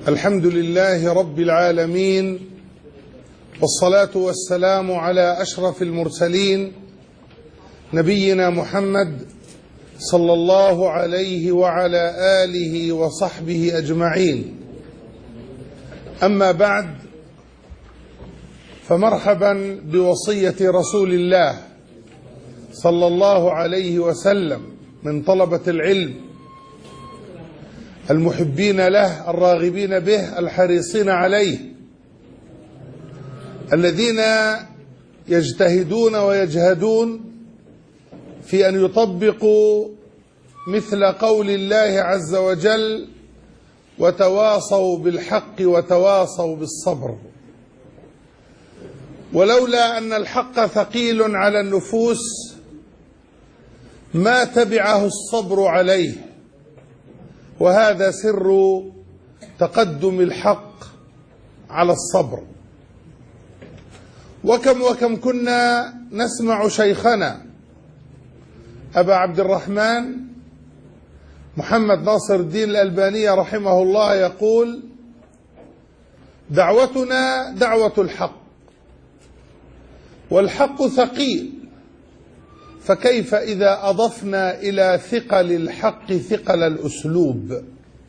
الحمد لله رب العالمين، والصلاة والسلام على أشرف المرسلين نبينا محمد صلى الله عليه وعلى آله وصحبه أجمعين. أما بعد، فمرحبا بوصية رسول الله صلى الله عليه وسلم من طلبة العلم المحبين له الراغبين به الحريصين عليه، الذين يجتهدون ويجهدون في أن يطبقوا مثل قول الله عز وجل: وتواصوا بالحق وتواصوا بالصبر. ولولا أن الحق ثقيل على النفوس ما تبعه الصبر عليه، وهذا سر تقدم الحق على الصبر. وكم كنا نسمع شيخنا أبا عبد الرحمن محمد ناصر الدين الألباني رحمه الله يقول: دعوتنا دعوة الحق، والحق ثقيل، فكيف إذا أضفنا إلى ثقل الحق ثقل الأسلوب؟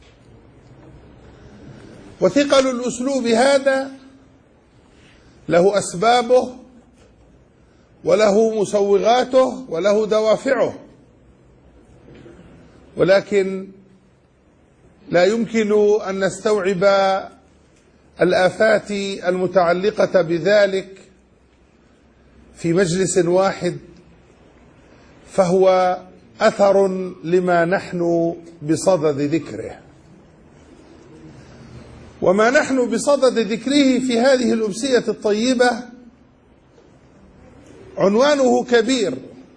وثقل الأسلوب هذا له أسبابه وله مسوغاته وله دوافعه، ولكن لا يمكن أن نستوعب الآفات المتعلقة بذلك في مجلس واحد، فهو أثر لما نحن بصدد ذكره. وما نحن بصدد ذكره في هذه الأمسية الطيبة عنوانه كبير،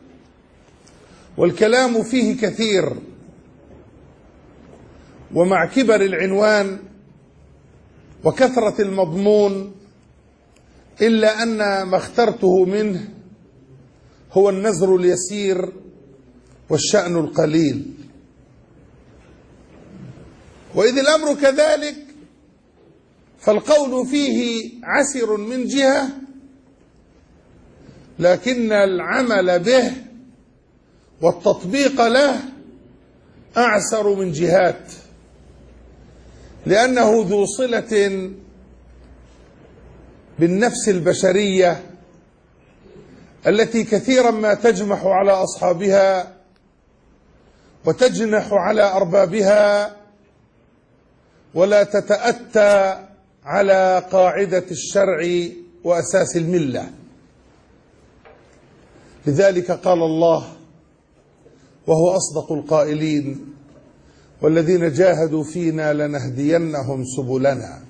والكلام فيه كثير، ومع كبر العنوان وكثرة المضمون إلا أن ما اخترته منه هو النزر اليسير والشأن القليل. وإذ الأمر كذلك، فالقول فيه عسر من جهة، لكن العمل به والتطبيق له أعسر من جهات، لأنه ذو صلة بالنفس البشرية التي كثيرا ما تجمح على أصحابها وتجنح على أربابها، ولا تتأتى على قاعدة الشرع وأساس الملة. لذلك قال الله وهو أصدق القائلين: والذين جاهدوا فينا لنهدينهم سبلنا.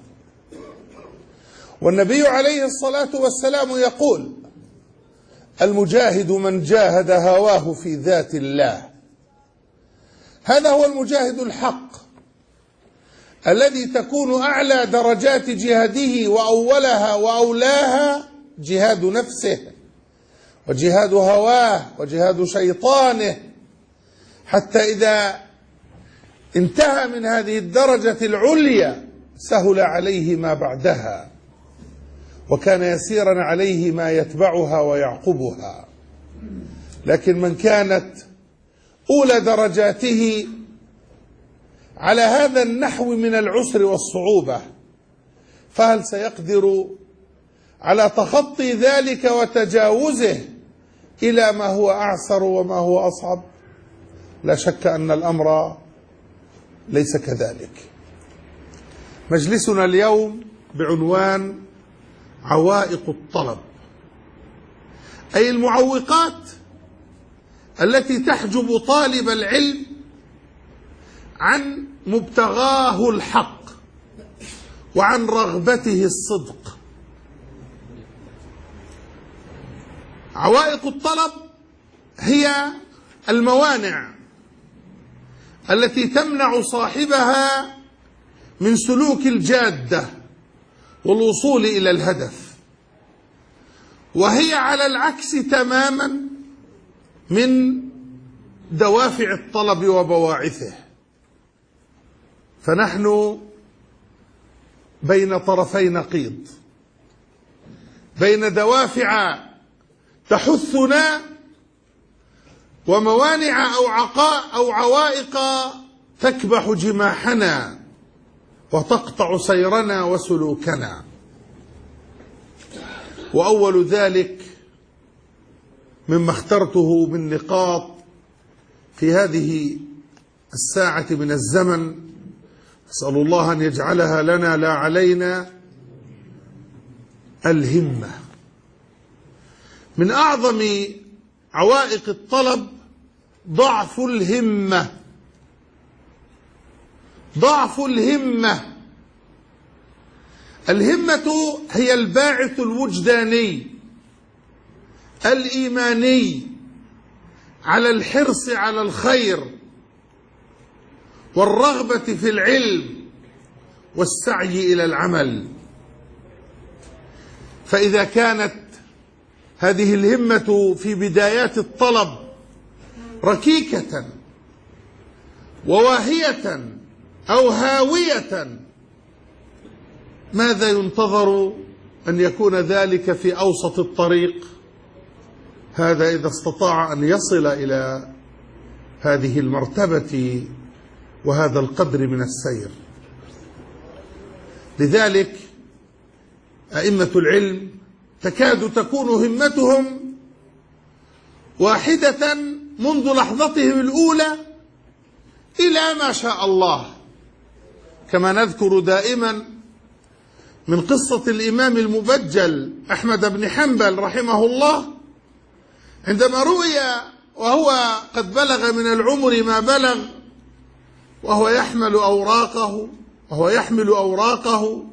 والنبي عليه الصلاة والسلام يقول: المجاهد من جاهد هواه في ذات الله. هذا هو المجاهد الحق، الذي تكون أعلى درجات جهاده وأولها وأولاها جهاد نفسه وجهاد هواه وجهاد شيطانه، حتى إذا انتهى من هذه الدرجة العليا سهل عليه ما بعدها، وكان يسيرا عليه ما يتبعها ويعقبها. لكن من كانت أولى درجاته على هذا النحو من العسر والصعوبة، فهل سيقدر على تخطي ذلك وتجاوزه إلى ما هو أعسر وما هو أصعب؟ لا شك أن الأمر ليس كذلك. مجلسنا اليوم بعنوان عوائق الطلب، أي المعوقات التي تحجب طالب العلم عن مبتغاه الحق وعن رغبته الصدق. عوائق الطلب هي الموانع التي تمنع صاحبها من سلوك الجادة والوصول إلى الهدف، وهي على العكس تماما من دوافع الطلب وبواعثه. فنحن بين طرفي نقيض، بين دوافع تحثنا وموانع أو عوائق تكبح جماحنا وتقطع سيرنا وسلوكنا. وأول ذلك مما اخترته من نقاط في هذه الساعة من الزمن، أسأل الله أن يجعلها لنا لا علينا، الهمة. من أعظم عوائق الطلب ضعف الهمة. ضعف الهمة. الهمة هي الباعث الوجداني الإيماني على الحرص على الخير والرغبة في العلم والسعي إلى العمل. فإذا كانت هذه الهمة في بدايات الطلب ركيكة وواهية أو هاوية، ماذا ينتظر أن يكون ذلك في أوسط الطريق؟ هذا إذا استطاع أن يصل إلى هذه المرتبة وهذا القدر من السير. لذلك أئمة العلم تكاد تكون همتهم واحدة منذ لحظتهم الأولى إلى ما شاء الله، كما نذكر دائما من قصة الإمام المبجل أحمد بن حنبل رحمه الله، عندما رؤي وهو قد بلغ من العمر ما بلغ وهو يحمل أوراقه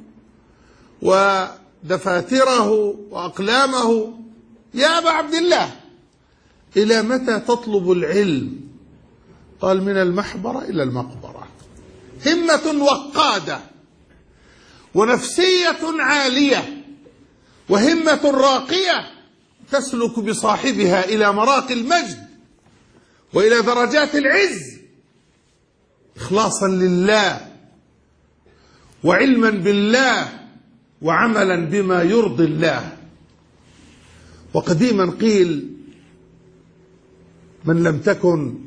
ودفاتره وأقلامه: يا أبا عبد الله، إلى متى تطلب العلم؟ قال: من المحبرة إلى المقبرة. همة وقادة ونفسية عالية وهمة راقية تسلك بصاحبها إلى مراقي المجد وإلى درجات العز، إخلاصا لله وعلما بالله وعملا بما يرضي الله. وقديما قيل: من لم تكن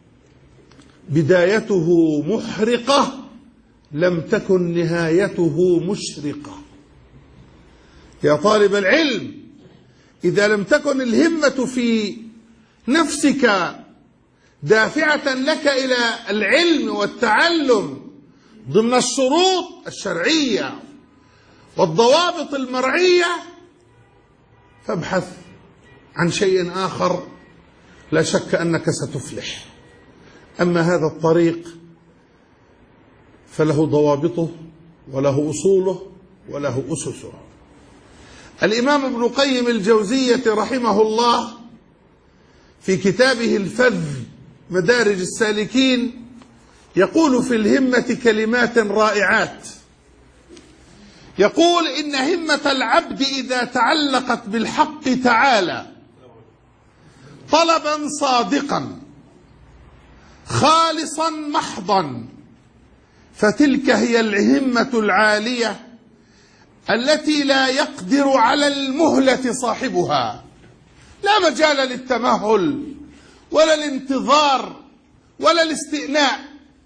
بدايته محرقة لم تكن نهايته مشرقة. يا طالب العلم، إذا لم تكن الهمة في نفسك دافعة لك إلى العلم والتعلم ضمن الشروط الشرعية والضوابط المرعية، فابحث عن شيء آخر، لا شك أنك ستفلح. أما هذا الطريق فله ضوابطه وله أصوله وله أسسه. الإمام ابن قيم الجوزية رحمه الله في كتابه الفذ مدارج السالكين يقول في الهمة كلمات رائعات. يقول: إن همة العبد إذا تعلقت بالحق تعالى طلبا صادقا خالصا محضا، فتلك هي الهمة العالية التي لا يقدر على المهلة صاحبها، لا مجال للتمهل ولا الانتظار ولا الاستئناء،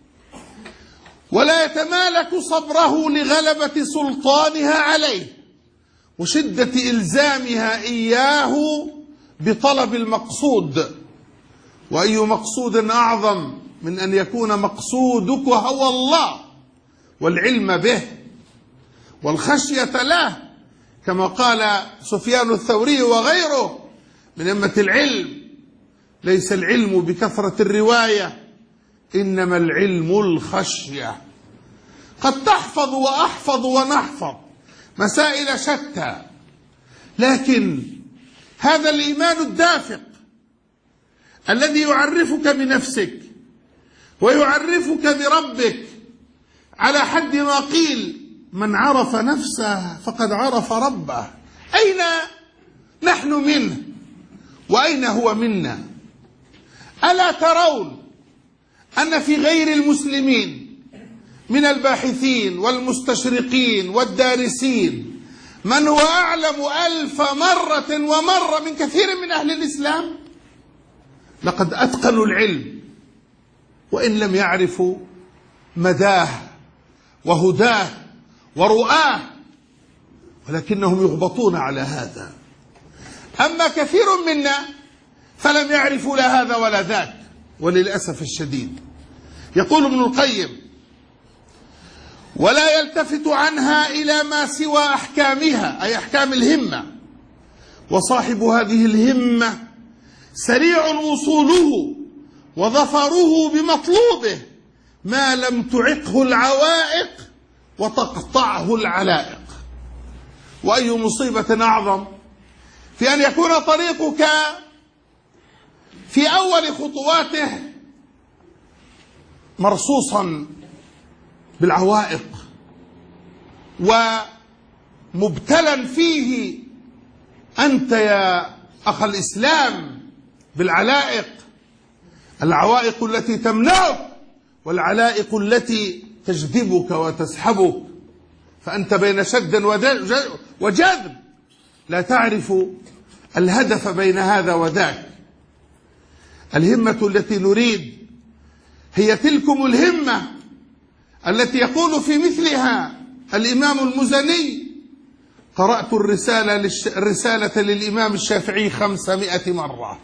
ولا يتمالك صبره لغلبة سلطانها عليه وشدة إلزامها إياه بطلب المقصود. وأي مقصود أعظم من أن يكون مقصودك هو الله والعلم به والخشية له، كما قال سفيان الثوري وغيره من أئمة العلم: ليس العلم بكثرة الرواية، إنما العلم الخشية. قد تحفظ وأحفظ ونحفظ مسائل شتى، لكن هذا الإيمان الدافق الذي يعرفك بنفسك ويعرفك بربك، على حد ما قيل: من عرف نفسه فقد عرف ربه. أين نحن منه وأين هو منا؟ ألا ترون أن في غير المسلمين من الباحثين والمستشرقين والدارسين من هو أعلم 1000 مرة ومرة من كثير من أهل الإسلام، لقد أتقنوا العلم وإن لم يعرفوا مداه وهداه ورؤاه، ولكنهم يغبطون على هذا. أما كثير منا فلم يعرفوا لا هذا ولا ذاك، وللأسف الشديد. يقول ابن القيم: ولا يلتفت عنها إلى ما سوى أحكامها، أي أحكام الهمة، وصاحب هذه الهمة سريع وصوله وظفره بمطلوبه ما لم تعقه العوائق وتقطعه العلائق. وأي مصيبة أعظم في أن يكون طريقك في أول خطواته مرصوصا بالعوائق ومبتلا فيه أنت يا أخ الإسلام بالعلائق، العوائق التي تمنعك والعلائق التي تجذبك وتسحبك، فأنت بين شد وجذب لا تعرف الهدف بين هذا وذاك. الهمة التي نريد هي تلكم الهمة التي يقول في مثلها الإمام المزني: قرأت الرسالة للإمام الشافعي 500 مرة.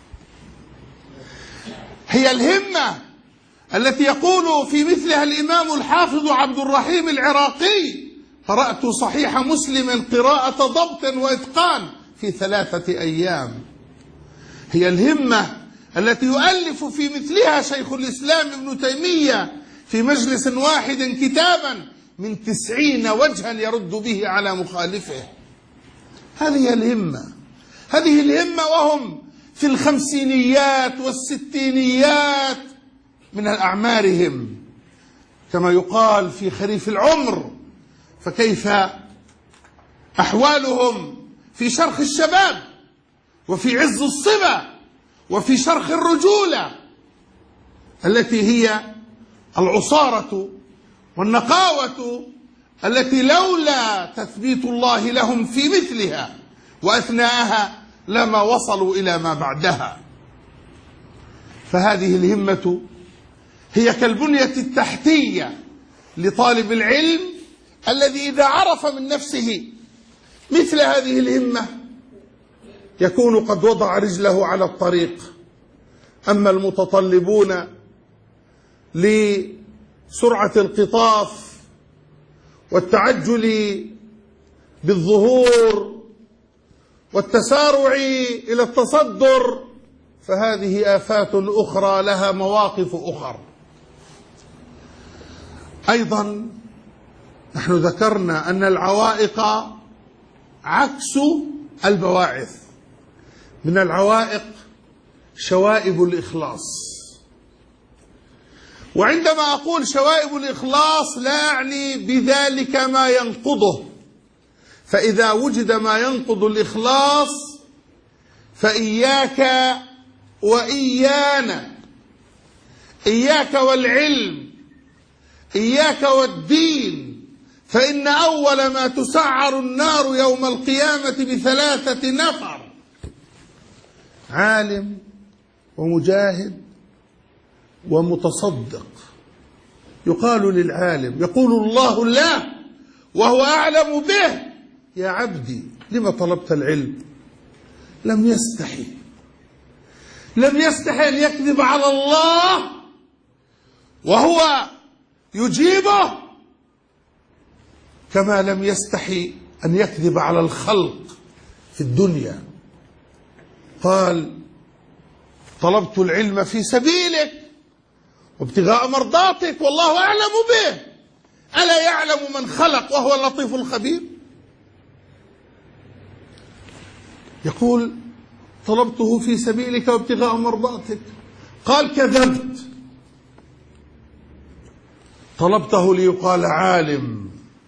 هي الهمة التي يقول في مثلها الإمام الحافظ عبد الرحيم العراقي: قرأت صحيح مسلم قراءة ضبط وإتقان في 3 أيام. هي الهمة التي يؤلف في مثلها شيخ الإسلام ابن تيمية في مجلس واحد كتابا من 90 وجها يرد به على مخالفه. هذه الهمة، هذه الهمة وهم في الخمسينيات والستينيات من أعمارهم، كما يقال في خريف العمر، فكيف أحوالهم في شرخ الشباب وفي عز الصبا وفي شرخ الرجولة التي هي العصارة والنقاوة التي لولا تثبيت الله لهم في مثلها وأثناءها لما وصلوا إلى ما بعدها. فهذه الهمة هي كالبنية التحتية لطالب العلم الذي إذا عرف من نفسه مثل هذه الهمة يكون قد وضع رجله على الطريق. أما المتطلبون لسرعة القطاف والتعجل بالظهور والتسارع إلى التصدر فهذه آفات أخرى لها مواقف أخرى. أيضا نحن ذكرنا أن العوائق عكس البواعث. من العوائق شوائب الإخلاص، وعندما أقول شوائب الإخلاص لا أعني بذلك ما ينقضه، فإذا وجد ما ينقض الإخلاص فإياك وإيانا، إياك والعلم، إياك والدين، فإن أول ما تسعر النار يوم القيامة ب3 نفر: عالم ومجاهد ومتصدق. يقال للعالم، يقول الله له وهو أعلم به: يا عبدي لما طلبت العلم؟ لم يستحي أن يكذب على الله وهو يجيبه، كما لم يستحي أن يكذب على الخلق في الدنيا. قال: طلبت العلم في سبيلك وابتغاء مرضاتك والله أعلم به، ألا يعلم من خلق وهو اللطيف الخبير؟ يقول: طلبته في سبيلك وابتغاء مرضاتك. قال: كذبت، طلبته ليقال عالم،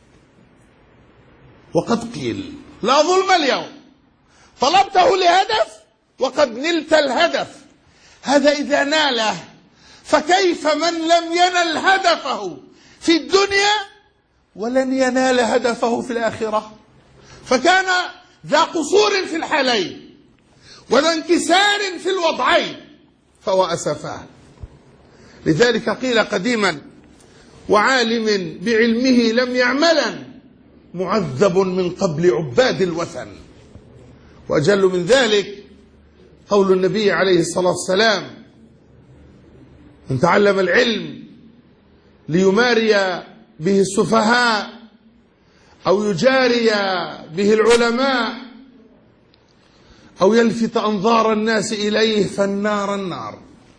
وقد قيل لا ظلم اليوم، طلبته لهدف وقد نلت الهدف. هذا إذا ناله، فكيف من لم ينل هدفه في الدنيا ولن ينال هدفه في الآخرة، فكان ذا قصور في الحالين وذا انكسار في الوضعين، فهو أسفاه. لذلك قيل قديما: وعالم بعلمه لم يعملا معذب من قبل عباد الوثن. وأجل من ذلك قول النبي عليه الصلاة والسلام: من تعلم العلم ليماري به السفهاء أو يجاري به العلماء أو يلفت أنظار الناس إليه فالنار النار.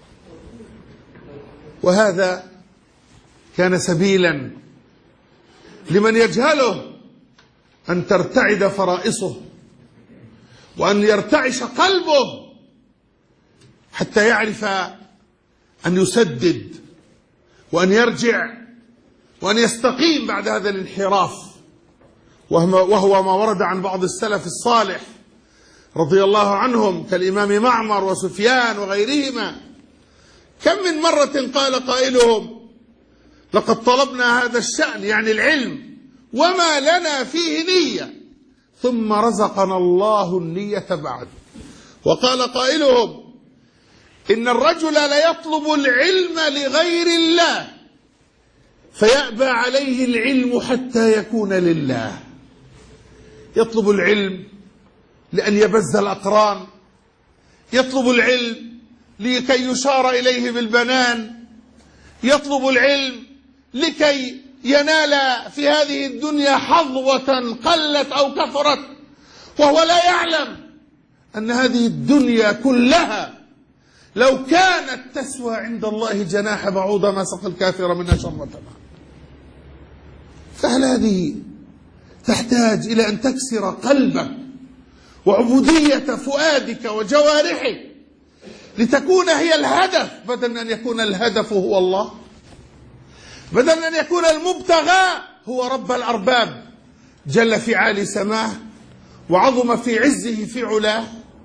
وهذا كان سبيلا لمن يجهله أن ترتعد فرائصه وأن يرتعش قلبه حتى يعرف أن يسدد وأن يرجع وأن يستقيم بعد هذا الانحراف، وهو ما ورد عن بعض السلف الصالح رضي الله عنهم كالإمام معمر وسفيان وغيرهما. كم من مرة قال قائلهم: لقد طلبنا هذا الشأن يعني العلم وما لنا فيه نية، ثم رزقنا الله النية بعد. وقال قائلهم: إن الرجل ليطلب العلم لغير الله فيأبى عليه العلم حتى يكون لله. يطلب العلم لأن يبز الأقران، يطلب العلم لكي يشار إليه بالبنان، يطلب العلم لكي ينال في هذه الدنيا حظوة قلت أو كثرت، وهو لا يعلم أن هذه الدنيا كلها لو كانت تسوى عند الله جناح بعوضة ما سقى الكافر منها شربة ماء. فهل هذه تحتاج إلى أن تكسر قلبك وعبودية فؤادك وجوارحك لتكون هي الهدف، بدل من أن يكون الهدف هو الله، بدل من أن يكون المبتغى هو رب الأرباب جل في عالي سماه وعظم في عزه في علاه.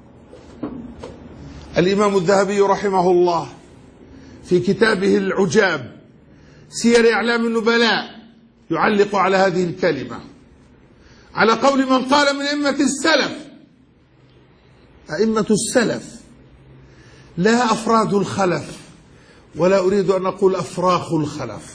الإمام الذهبي رحمه الله في كتابه العجاب سير أعلام النبلاء يعلق على هذه الكلمة على قول من قال من أئمة السلف: أئمة السلف لا أفراد الخلف، ولا أريد أن أقول أفراخ الخلف،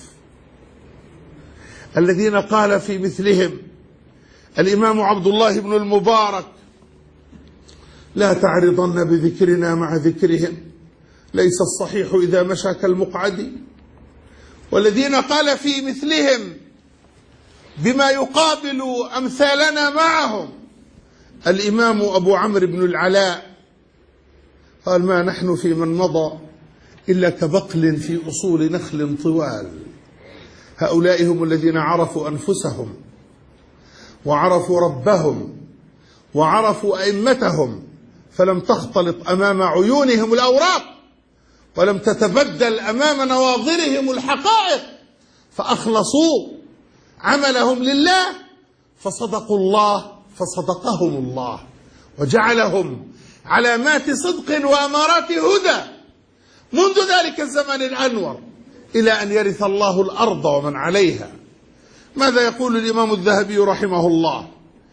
الذين قال في مثلهم الإمام عبد الله بن المبارك: لا تعرضن بذكرنا مع ذكرهم، ليس الصحيح إذا مشى كالمقعد. والذين قال في مثلهم بما يقابل أمثالنا معهم الإمام أبو عمرو بن العلاء، قال: ما نحن في من مضى إلا كبقل في أصول نخل طوال. هؤلاء هم الذين عرفوا أنفسهم وعرفوا ربهم وعرفوا أئمتهم، فلم تختلط أمام عيونهم الأوراق ولم تتبدل أمام نواظرهم الحقائق، فأخلصوا عملهم لله فصدقوا الله فصدقهم الله وجعلهم علامات صدق وأمارات هدى منذ ذلك الزمن الأنور إلى أن يرث الله الأرض ومن عليها. ماذا يقول الإمام الذهبي رحمه الله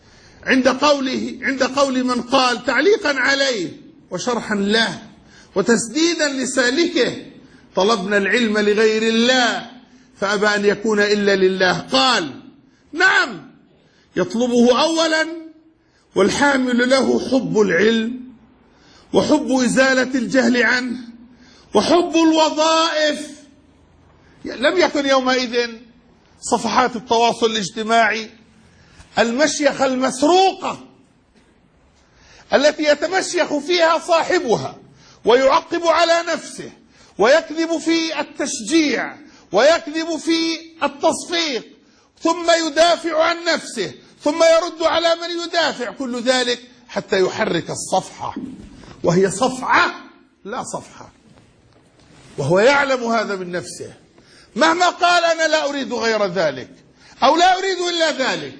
عند قول من قال تعليقا عليه وشرحا له وتسديدا لسالكه: طلبنا العلم لغير الله فأبى أن يكون إلا لله. قال: نعم، يطلبه أولا والحامل له حب العلم وحب إزالة الجهل عنه وحب الوظائف. لم يكن يومئذ صفحات التواصل الاجتماعي المشيخ المسروقة التي يتمشيخ فيها صاحبها ويعقب على نفسه ويكذب في التشجيع ويكذب في التصفيق ثم يدافع عن نفسه ثم يرد على من يدافع، كل ذلك حتى يحرك الصفحة، وهي صفعة لا صفحة، وهو يعلم هذا من نفسه مهما قال: أنا لا أريد غير ذلك أو لا أريد إلا ذلك.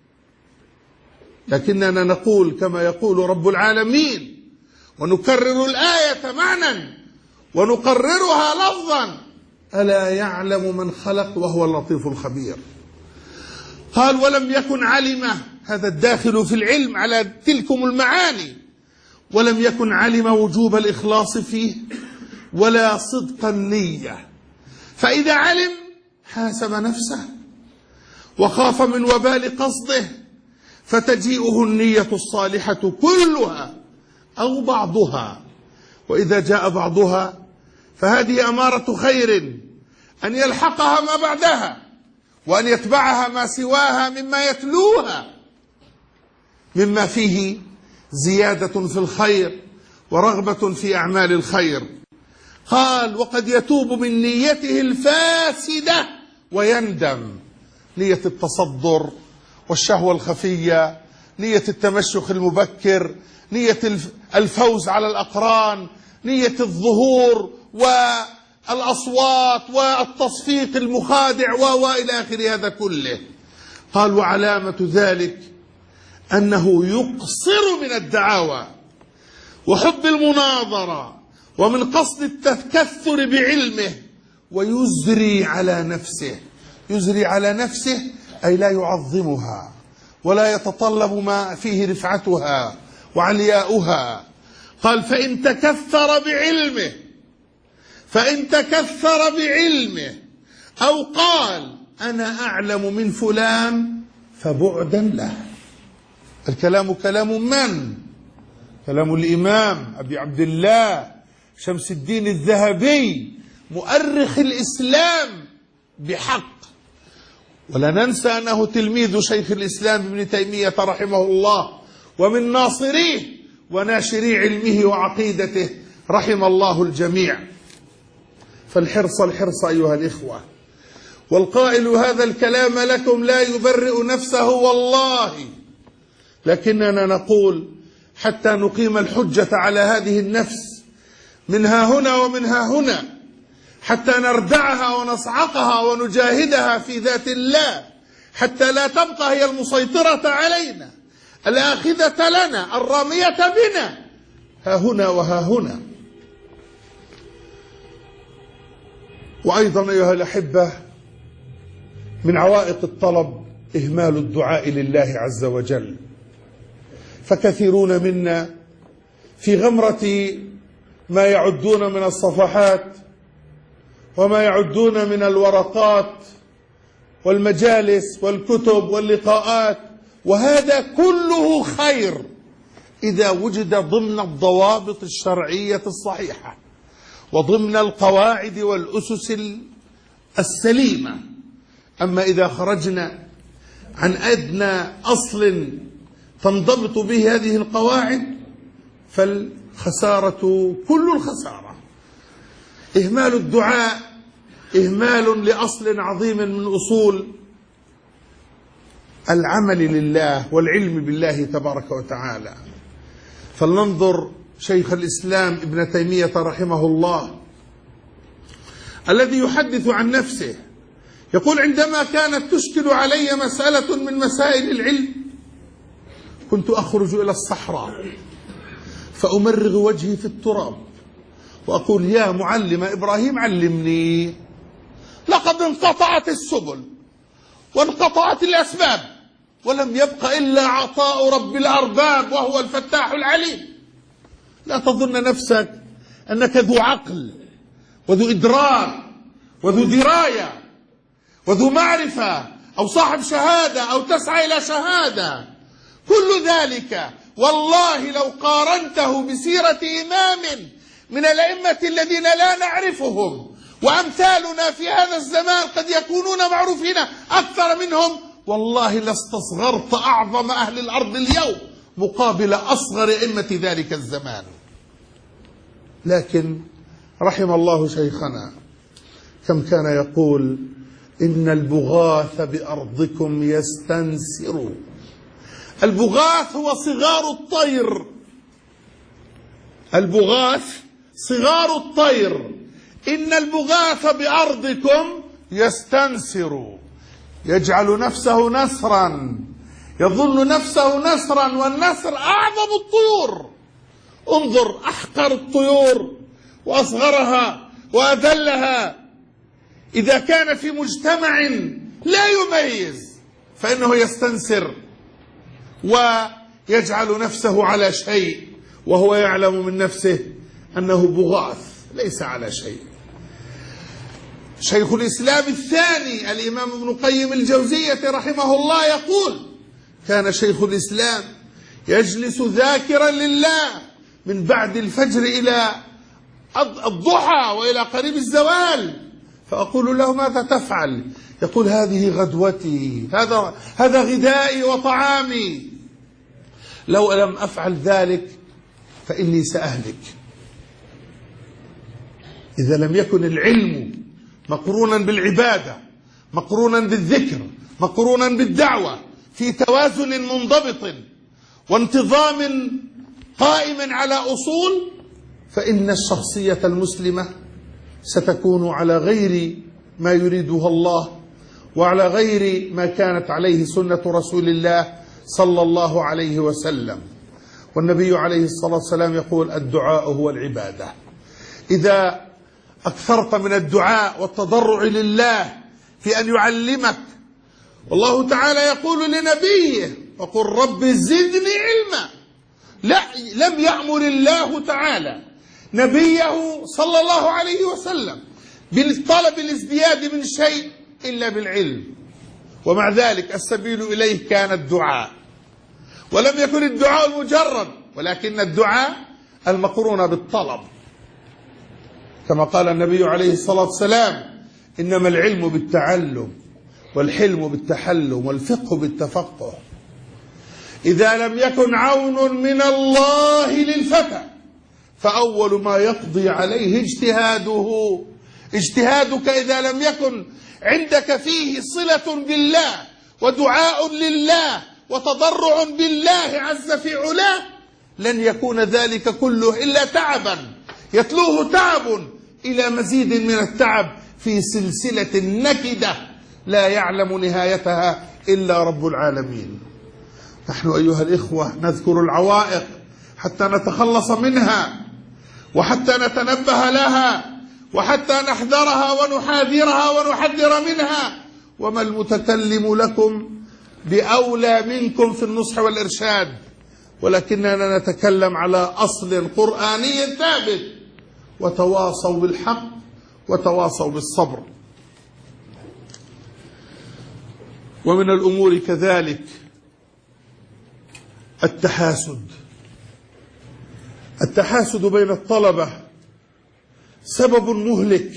لكننا نقول كما يقول رب العالمين ونكرر الآية معنى ونقررها لفظا: ألا يعلم من خلق وهو اللطيف الخبير. قال ولم يكن علم، هذا الداخل في العلم على تلكم المعاني، ولم يكن علم وجوب الإخلاص فيه ولا صدق النية، فإذا علم حاسب نفسه وخاف من وبال قصده، فتجيئه النية الصالحة كلها أو بعضها، وإذا جاء بعضها فهذه أمارة خير أن يلحقها ما بعدها، وأن يتبعها ما سواها مما يتلوها، مما فيه زيادة في الخير ورغبة في أعمال الخير. قال وقد يتوب من نيته الفاسدة ويندم، نية التصدر والشهوة الخفية، نية التمشخ المبكر، نية الفوز على الأقران، نية الظهور والأصوات والتصفيق المخادع وإلى آخر هذا كله. قال وعلامة ذلك أنه يقصر من الدعاوى وحب المناظرة ومن قصد التكثر بعلمه، ويزري على نفسه. يزري على نفسه أي لا يعظمها ولا يتطلب ما فيه رفعتها وعلياؤها. قال فإن تكثر بعلمه أو قال أنا أعلم من فلان فبعدا له. الكلام كلام من؟ كلام الإمام أبي عبد الله شمس الدين الذهبي مؤرخ الإسلام بحق، ولا ننسى أنه تلميذ شيخ الإسلام ابن تيمية رحمه الله، ومن ناصريه وناشري علمه وعقيدته رحم الله الجميع. فالحرص الحرص أيها الإخوة. والقائل هذا الكلام لكم لا يبرئ نفسه والله، لكننا نقول حتى نقيم الحجة على هذه النفس منها هنا ومنها هنا، حتى نردعها ونصعقها ونجاهدها في ذات الله، حتى لا تبقى هي المسيطرة علينا الآخذة لنا الرامية بنا ها هنا وها هنا. وأيضا أيها الأحبة من عوائق الطلب إهمال الدعاء لله عز وجل، فكثيرون منا في غمرة ما يعدون من الصفحات وما يعدون من الورقات والمجالس والكتب واللقاءات، وهذا كله خير إذا وجد ضمن الضوابط الشرعية الصحيحة وضمن القواعد والأسس السليمة. أما إذا خرجنا عن أدنى أصل تنضبط به هذه القواعد فالخسارة كل الخسارة. إهمال الدعاء إهمال لأصل عظيم من أصول العمل لله والعلم بالله تبارك وتعالى. فلننظر شيخ الإسلام ابن تيمية رحمه الله الذي يحدث عن نفسه، يقول عندما كانت تشكل علي مسألة من مسائل العلم كنت أخرج إلى الصحراء فأمرغ وجهي في التراب وأقول يا معلم إبراهيم علمني، لقد انقطعت السبل وانقطعت الأسباب ولم يبق إلا عطاء رب الأرباب وهو الفتاح العليم. لا تظن نفسك أنك ذو عقل وذو إدراك وذو دراية وذو معرفة أو صاحب شهادة أو تسعى إلى شهادة. كل ذلك والله لو قارنته بسيرة إمام من الأئمة الذين لا نعرفهم وأمثالنا في هذا الزمان قد يكونون معروفين أكثر منهم، والله لاستصغرت أعظم أهل الأرض اليوم مقابل أصغر أئمة ذلك الزمان. لكن رحم الله شيخنا كم كان يقول إن البغاث بأرضكم يستنسر. البغاث هو صغار الطير، البغاث صغار الطير. إن البغاث بأرضكم يستنسر، يجعل نفسه نسرا، يظن نفسه نسرا، والنسر أعظم الطيور. انظر أحقر الطيور وأصغرها وأذلها إذا كان في مجتمع لا يميز فإنه يستنسر ويجعل نفسه على شيء وهو يعلم من نفسه أنه بغاث ليس على شيء. شيخ الإسلام الثاني الإمام ابن قيم الجوزية رحمه الله يقول: كان شيخ الإسلام يجلس ذاكرا لله من بعد الفجر إلى الضحى وإلى قريب الزوال، فأقول له: ماذا تفعل؟ يقول: هذه غدوتي، هذا غدائي وطعامي، لو لم أفعل ذلك فإني سأهلك. إذا لم يكن العلم مقرونا بالعبادة، مقرونا بالذكر، مقرونا بالدعوة، في توازن منضبط وانتظام قائم على أصول، فإن الشخصية المسلمة ستكون على غير ما يريدها الله وعلى غير ما كانت عليه سنة رسول الله صلى الله عليه وسلم. والنبي عليه الصلاة والسلام يقول: الدعاء هو العبادة. إذا أكثرت من الدعاء والتضرع لله في أن يعلمك، والله تعالى يقول لنبيه: وقل رب زدني علما. لم يأمر الله تعالى نبيه صلى الله عليه وسلم بالطلب الازدياد من شيء إلا بالعلم، ومع ذلك السبيل إليه كان الدعاء، ولم يكن الدعاء المجرد ولكن الدعاء المقرون بالطلب، كما قال النبي عليه الصلاة والسلام: إنما العلم بالتعلم والحلم بالتحلم والفقه بالتفقه. إذا لم يكن عون من الله للفتى فأول ما يقضي عليه اجتهادك إذا لم يكن عندك فيه صلة بالله ودعاء لله وتضرع بالله عز في علاه، لن يكون ذلك كله إلا تعبا يتلوه تعب إلى مزيد من التعب في سلسلة نكدة لا يعلم نهايتها إلا رب العالمين. نحن أيها الإخوة نذكر العوائق حتى نتخلص منها وحتى نتنبه لها وحتى نحذرها ونحاذرها ونحذر منها، وما المتكلم لكم بأولى منكم في النصح والإرشاد، ولكننا نتكلم على أصل قرآني ثابت: وتواصوا بالحق وتواصوا بالصبر. ومن الأمور كذلك التحاسد بين الطلبة سبب مهلك،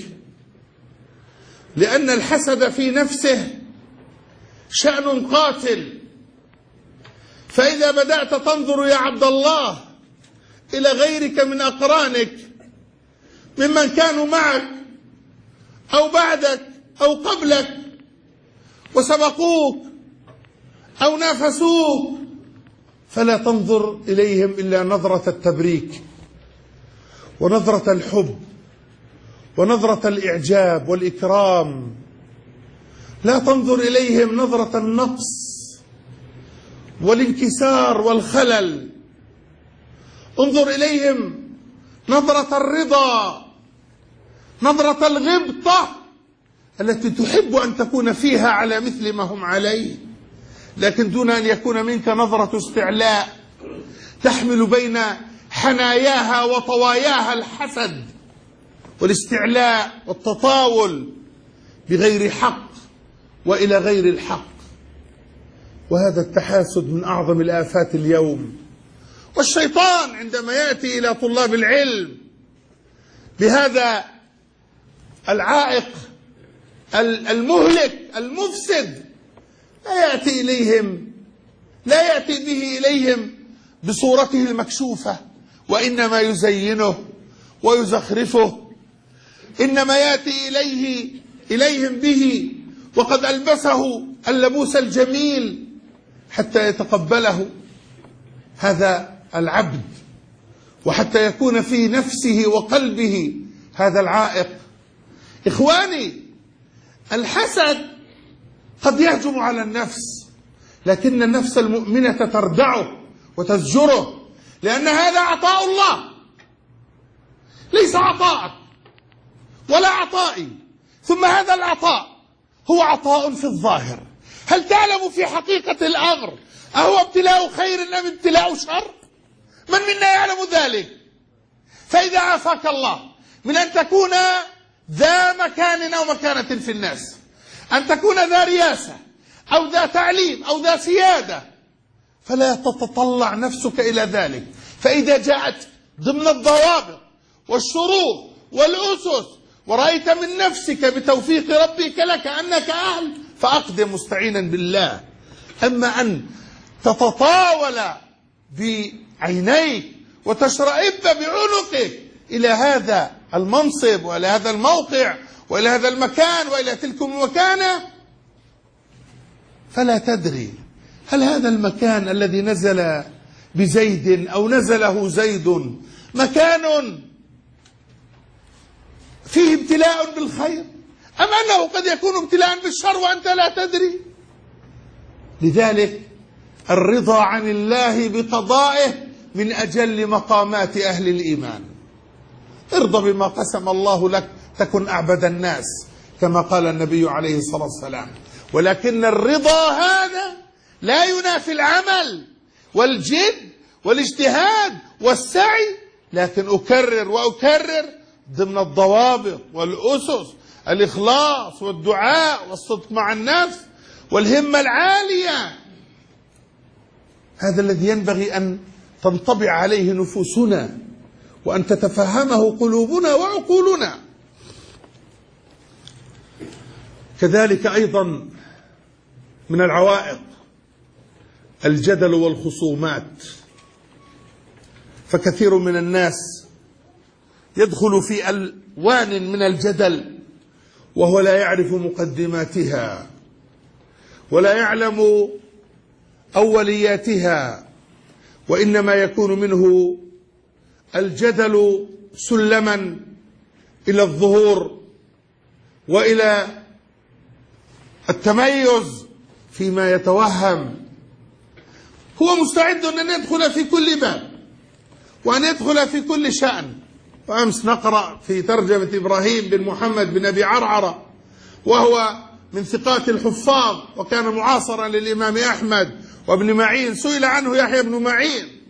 لأن الحسد في نفسه شأن قاتل. فإذا بدأت تنظر يا عبد الله إلى غيرك من أقرانك ممن كانوا معك أو بعدك أو قبلك وسبقوك أو نافسوك، فلا تنظر إليهم إلا نظرة التبريك ونظرة الحب ونظرة الإعجاب والإكرام، لا تنظر إليهم نظرة النقص والانكسار والخلل، انظر إليهم نظرة الرضا، نظرة الغبطة التي تحب أن تكون فيها على مثل ما هم عليه، لكن دون أن يكون منك نظرة استعلاء تحمل بين حناياها وطواياها الحسد والاستعلاء والتطاول بغير حق وإلى غير الحق. وهذا التحاسد من أعظم الآفات اليوم. والشيطان عندما يأتي إلى طلاب العلم بهذا العائق المهلك المفسد لا يأتي به إليهم بصورته المكشوفة، وإنما يزينه ويزخرفه، إنما يأتي إليهم به وقد ألبسه اللبوس الجميل حتى يتقبله هذا العبد، وحتى يكون في نفسه وقلبه هذا العائق. إخواني، الحسد قد يهجم على النفس، لكن النفس المؤمنة تردعه وتزجره، لأن هذا عطاء الله، ليس عطاءك ولا عطائي، ثم هذا العطاء هو عطاء في الظاهر. هل تعلم في حقيقة الأمر أهو ابتلاء خير أم ابتلاء شر؟ من منا يعلم ذلك؟ فإذا عافاك الله من أن تكون ذا مكان أو مكانة في الناس، أن تكون ذا رياسة أو ذا تعليم أو ذا سيادة، فلا تتطلع نفسك إلى ذلك. فإذا جاءت ضمن الضوابط والشروط والأسس ورأيت من نفسك بتوفيق ربك لك أنك أهل، فأقدم مستعينا بالله. أما أن تتطاول بعينيك وتشرئب بعنقك إلى هذا المنصب وإلى هذا الموقع وإلى هذا المكان وإلى تلك المكانة، فلا تدري هل هذا المكان الذي نزل بزيد أو نزله زيد مكان فيه ابتلاء بالخير أم أنه قد يكون ابتلاء بالشر وأنت لا تدري. لذلك الرضا عن الله بقضائه من أجل مقامات أهل الإيمان. ارضى بما قسم الله لك تكن أعبد الناس كما قال النبي عليه الصلاة والسلام. ولكن الرضا هذا لا ينافي العمل والجد والاجتهاد والسعي، لكن أكرر وأكرر ضمن الضوابط والأسس، الإخلاص والدعاء والصدق مع النفس والهمة العالية. هذا الذي ينبغي أن تنطبع عليه نفوسنا وأن تتفهمه قلوبنا وعقولنا. كذلك أيضا من العوائق الجدل والخصومات، فكثير من الناس يدخل في ألوان من الجدل وهو لا يعرف مقدماتها ولا يعلم أولياتها، وإنما يكون منه الجدل سلما إلى الظهور وإلى التميز فيما يتوهم. هو مستعد أن يدخل في كل باب وأن يدخل في كل شأن. وأمس نقرأ في ترجمة إبراهيم بن محمد بن أبي عرعرة، وهو من ثقات الحفاظ وكان معاصرا للإمام أحمد وابن معين. سئل عنه يحيى بن معين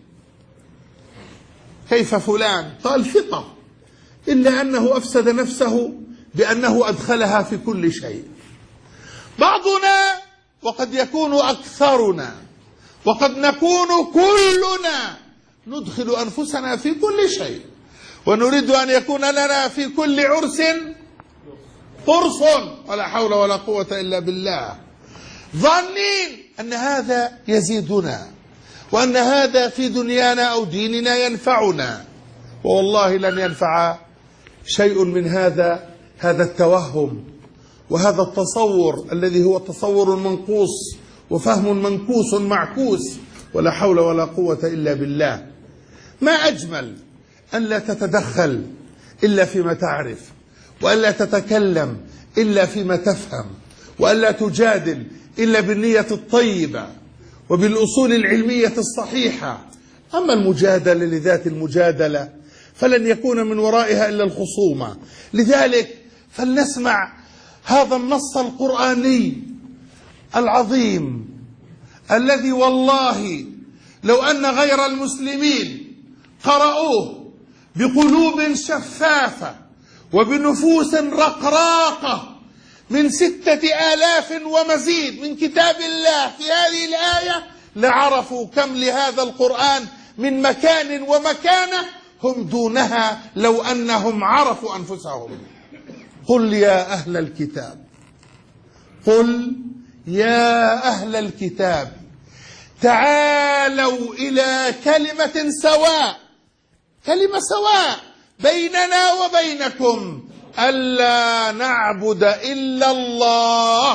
كيف فلان؟ قال ثقة، إلا أنه أفسد نفسه بأنه أدخلها في كل شيء. بعضنا وقد يكون أكثرنا وقد نكون كلنا ندخل أنفسنا في كل شيء، ونريد أن يكون لنا في كل عرس قرص، ولا حول ولا قوة إلا بالله، ظانين أن هذا يزيدنا وأن هذا في دنيانا أو ديننا ينفعنا، والله لن ينفع شيء من هذا التوهم وهذا التصور الذي هو تصور منقوص وفهم منكوس معكوس، ولا حول ولا قوة إلا بالله. ما أجمل أن لا تتدخل إلا فيما تعرف، وأن لا تتكلم إلا فيما تفهم، وأن لا تجادل إلا بالنية الطيبة وبالأصول العلمية الصحيحة. أما المجادلة لذات المجادلة فلن يكون من ورائها إلا الخصومة. لذلك فلنسمع هذا النص القرآني العظيم الذي والله لو أن غير المسلمين قرأوه بقلوب شفافة وبنفوس رقراقة من 6000 ومزيد من كتاب الله في هذه الآية لعرفوا كم لهذا القرآن من مكان ومكانة هم دونها لو أنهم عرفوا أنفسهم. قل يا أهل الكتاب، قل يا أهل الكتاب تعالوا إلى كلمة سواء، كلمة سواء بيننا وبينكم ألا نعبد إلا الله.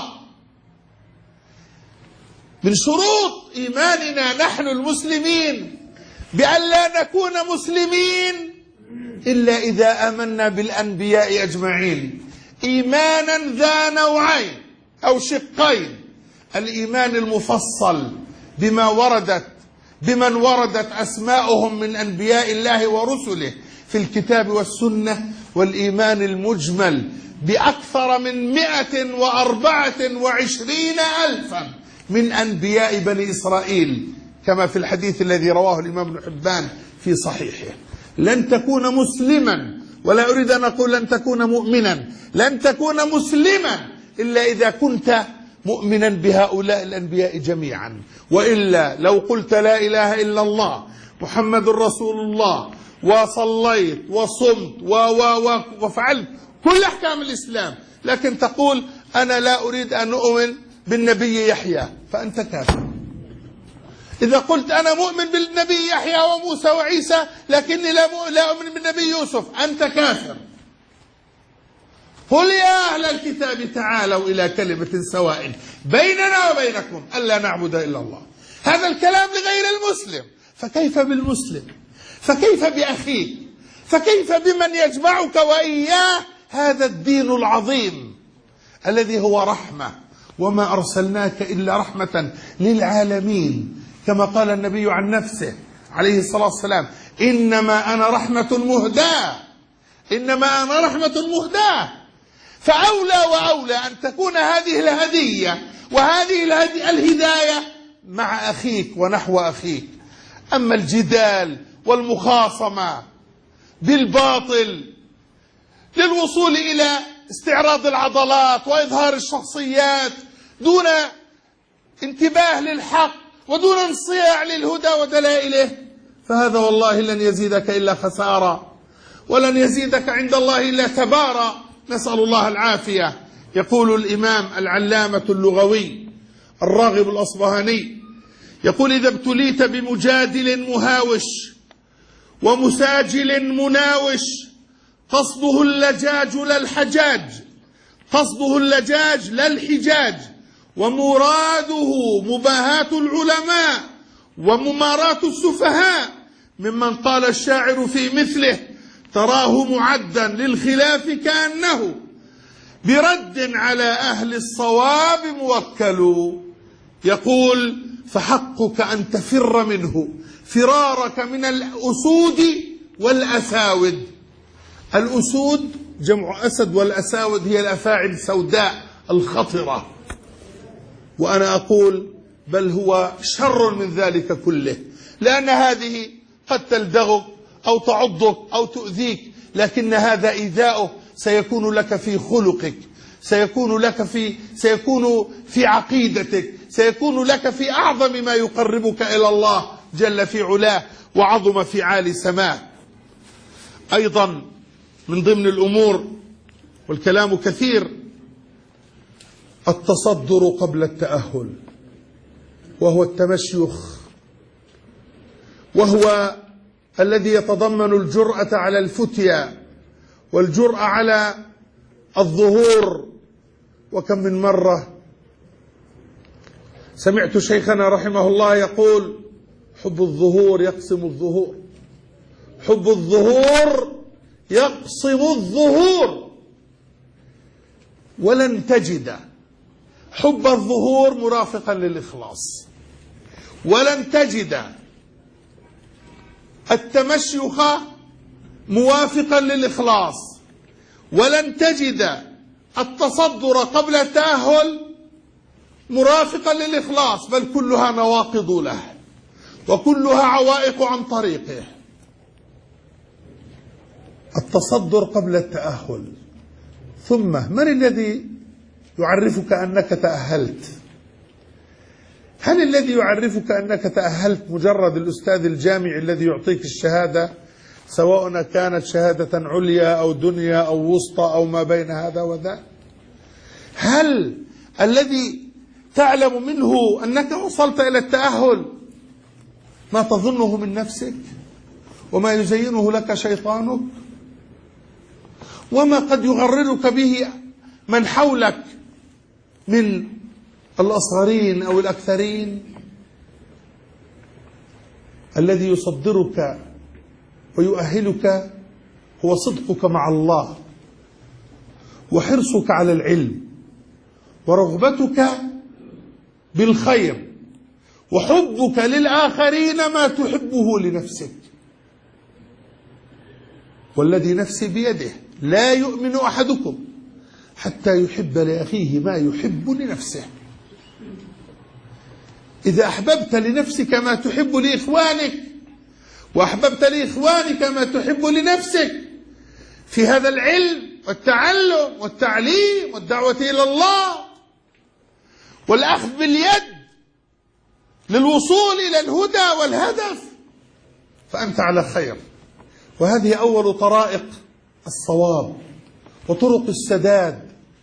من شروط إيماننا نحن المسلمين بأن لا نكون مسلمين إلا إذا آمنا بالأنبياء أجمعين إيمانا ذا نوعين أو شقين: الإيمان المفصل بمن وردت أسماؤهم من أنبياء الله ورسله في الكتاب والسنة، والإيمان المجمل بأكثر من 124,000 من أنبياء بني إسرائيل، كما في الحديث الذي رواه الإمام ابن حبان في صحيحه. لن تكون مسلما، ولا أريد أن أقول لن تكون مؤمنا، لن تكون مسلما إلا إذا كنت مؤمنا بهؤلاء الأنبياء جميعا. وإلا لو قلت لا إله إلا الله محمد رسول الله وصليت وصمت وفعلت كل أحكام الإسلام، لكن تقول أنا لا أريد أن أؤمن بالنبي يحيى، فأنت كافر. إذا قلت أنا مؤمن بالنبي يحيى وموسى وعيسى لكني لا أؤمن بالنبي يوسف، أنت كافر. قل يا أهل الكتاب تعالوا إلى كلمة سواء بيننا وبينكم ألا نعبد إلا الله. هذا الكلام لغير المسلم، فكيف بالمسلم؟ فكيف بأخيك؟ فكيف بمن يجمعك وإياه هذا الدين العظيم الذي هو رحمة؟ وما أرسلناك إلا رحمة للعالمين، كما قال النبي عن نفسه عليه الصلاة والسلام: إنما أنا رحمة مهداة، إنما أنا رحمة مهداة. فأولى وأولى أن تكون هذه الهدية وهذه الهداية مع أخيك ونحو أخيك. أما الجدال والمخاصمة بالباطل للوصول إلى استعراض العضلات وإظهار الشخصيات دون انتباه للحق ودون انصياع للهدى ودلائله، فهذا والله لن يزيدك إلا خسارة، ولن يزيدك عند الله إلا تبارا، نسأل الله العافية. يقول الإمام العلامة اللغوي الراغب الأصبهاني، يقول: إذا ابتليت بمجادل مهاوش ومساجل مناوش قصده اللجاج لا الحجاج، قصده اللجاج لا الحجاج، ومراده مباهاة العلماء ومماراة السفهاء، ممن قال الشاعر في مثله: تراه معدا للخلاف كأنه برد على أهل الصواب موكل. يقول: فحقك أن تفر منه فرارك من الأسود والأساود. الأسود جمع أسد، والأساود هي الأفاعي السوداء الخطرة. وأنا أقول بل هو شر من ذلك كله، لأن هذه قد تلدغك أو تعضك أو تؤذيك، لكن هذا إيذاؤه سيكون لك في خلقك، سيكون في عقيدتك، سيكون لك في أعظم ما يقربك إلى الله جل في علاه وعظم في عالي سماه. أيضا من ضمن الأمور، والكلام كثير، التصدر قبل التأهل، وهو التمشيخ، وهو الذي يتضمن الجرأة على الفتيا والجرأة على الظهور. وكم من مرة سمعت شيخنا رحمه الله يقول: حب الظهور يقسم الظهور، حب الظهور يقسم الظهور، ولن تجد حب الظهور مرافقا للإخلاص، ولن تجد التمشيخ موافقا للإخلاص، ولن تجد التصدر قبل التأهل مرافقا للإخلاص، بل كلها نواقض له وكلها عوائق عن طريقه. التصدر قبل التأهل. ثم من الذي يعرفك أنك تأهلت؟ هل الذي يعرفك أنك تأهلت مجرد الأستاذ الجامعي الذي يعطيك الشهادة، سواء كانت شهادة عليا أو دنيا أو وسطى أو ما بين هذا وذا؟ هل الذي تعلم منه أنك وصلت إلى التأهل ما تظنه من نفسك وما يزينه لك شيطانك وما قد يغررك به من حولك من الأصغرين أو الأكثرين؟ الذي يصدرك ويؤهلك هو صدقك مع الله، وحرصك على العلم، ورغبتك بالخير، وحبك للآخرين ما تحبه لنفسك. والذي نفسي بيده لا يؤمن أحدكم حتى يحب لأخيه ما يحب لنفسه. إذا أحببت لنفسك ما تحب لإخوانك، وأحببت لإخوانك ما تحب لنفسك في هذا العلم والتعلم والتعليم والدعوة إلى الله والأخذ باليد للوصول إلى الهدى والهدف، فأنت على خير. وهذه أول طرائق الصواب وطرق السداد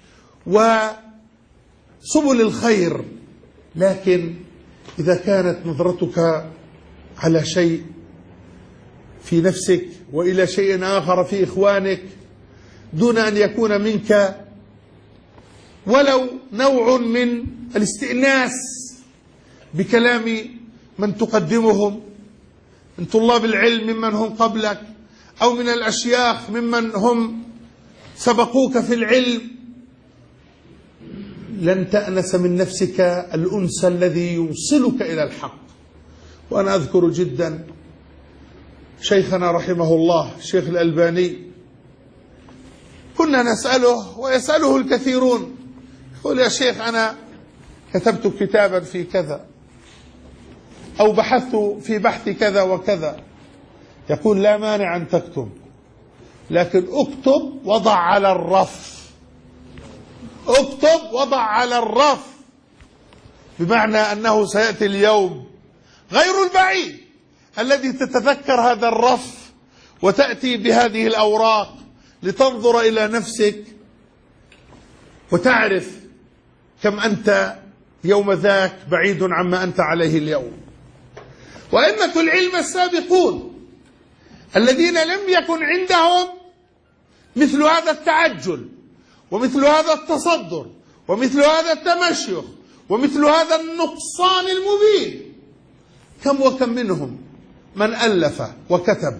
وسبل الخير. لكن إذا كانت نظرتك على شيء في نفسك وإلى شيء آخر في إخوانك دون أن يكون منك ولو نوع من الاستئناس بكلام من تقدمهم من طلاب العلم ممن هم قبلك أو من الأشياخ ممن هم سبقوك في العلم، لن تأنس من نفسك الأنس الذي يوصلك إلى الحق. وأنا أذكر جدا شيخنا رحمه الله الشيخ الألباني، كنا نسأله ويسأله الكثيرون، يقول يا شيخ أنا كتبت كتابا في كذا أو بحثت في بحث كذا وكذا. يقول لا مانع أن تكتب، لكن اكتب وضع على الرف، اكتب وضع على الرف، بمعنى أنه سيأتي اليوم غير البعيد الذي تتذكر هذا الرف وتأتي بهذه الأوراق لتنظر إلى نفسك وتعرف كم أنت يوم ذاك بعيد عما أنت عليه اليوم. وأئمة العلم السابقون الذين لم يكن عندهم مثل هذا التعجل ومثل هذا التصدر ومثل هذا التمشيخ ومثل هذا النقصان المبين، كم وكم منهم من ألف وكتب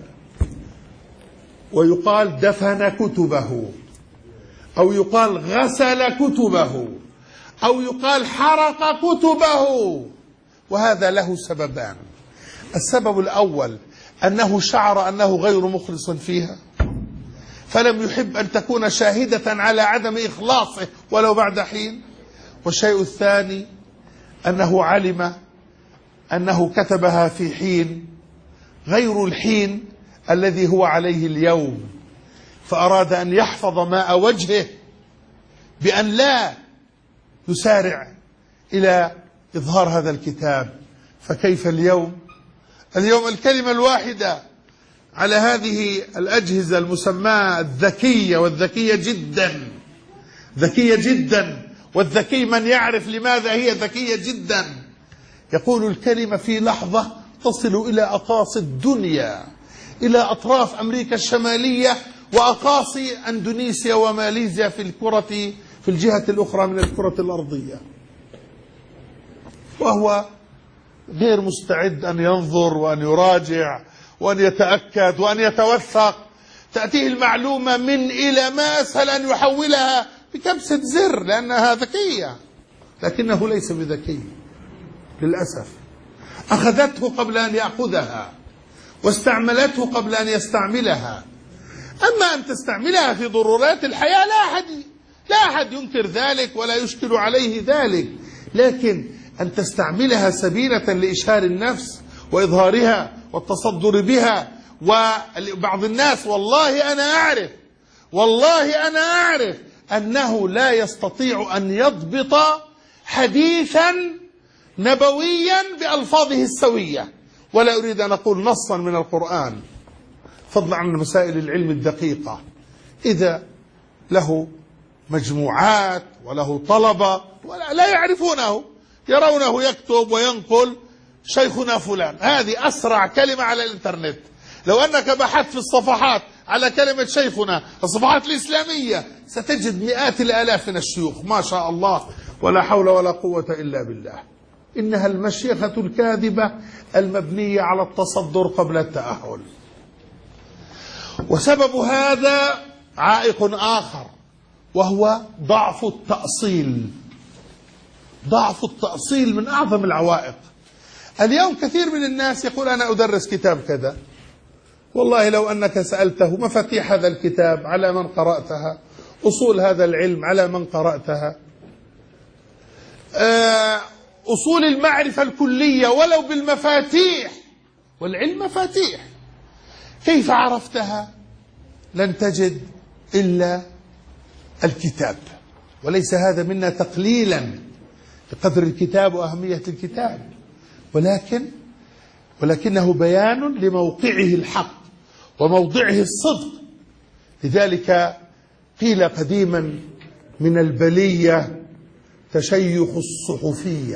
ويقال دفن كتبه أو يقال غسل كتبه أو يقال حرق كتبه، وهذا له سببان. السبب الأول أنه شعر أنه غير مخلص فيها فلم يحب أن تكون شاهدة على عدم إخلاصه ولو بعد حين. والشيء الثاني أنه علم أنه كتبها في حين غير الحين الذي هو عليه اليوم، فأراد أن يحفظ ماء وجهه بأن لا يسارع إلى إظهار هذا الكتاب. فكيف اليوم؟ اليوم الكلمة الواحدة على هذه الأجهزة المسماة الذكية، والذكية جدا ذكية جدا، والذكي من يعرف لماذا هي ذكية جدا، يقول الكلمة في لحظة تصل إلى أقاصي الدنيا، إلى أطراف أمريكا الشمالية وأقاصي أندونيسيا وماليزيا في الجهة الأخرى من الكرة الأرضية، وهو غير مستعد أن ينظر وأن يراجع وأن يتأكد وأن يتوثق. تأتيه المعلومة من إلى، ما أسهل أن يحولها بكبسة زر لأنها ذكية، لكنه ليس بذكي للأسف. أخذته قبل أن يأخذها واستعملته قبل أن يستعملها. أما أن تستعملها في ضرورات الحياة لا أحد ينكر ذلك ولا يشكل عليه ذلك، لكن أن تستعملها سبيلة لإشهار النفس وإظهارها والتصدر بها. وبعض الناس والله أنا أعرف أنه لا يستطيع أن يضبط حديثا نبويا بألفاظه السوية، ولا أريد أن أقول نصا من القرآن، فضلا عن مسائل العلم الدقيقة. إذا له مجموعات وله طلبة ولا يعرفونه، يرونه يكتب وينقل شيخنا فلان، هذه أسرع كلمة على الإنترنت. لو أنك بحثت في الصفحات على كلمة شيخنا، الصفحات الإسلامية، ستجد مئات الآلاف من الشيوخ ما شاء الله ولا حول ولا قوة إلا بالله. إنها المشيخة الكاذبة المبنية على التصدر قبل التأهل. وسبب هذا عائق آخر، وهو ضعف التأصيل. ضعف التأصيل من أعظم العوائق. اليوم كثير من الناس يقول أنا أدرس كتاب كذا، والله لو أنك سألته مفاتيح هذا الكتاب على من قرأتها، أصول هذا العلم على من قرأتها، أصول المعرفة الكلية ولو بالمفاتيح، والعلم مفاتيح، كيف عرفتها؟ لن تجد إلا الكتاب. وليس هذا منا تقليلا بقدر الكتاب وأهمية الكتاب، ولكنه بيان لموقعه الحق وموضعه الصدق. لذلك قيل قديما من البلية تشيخ الصحفية،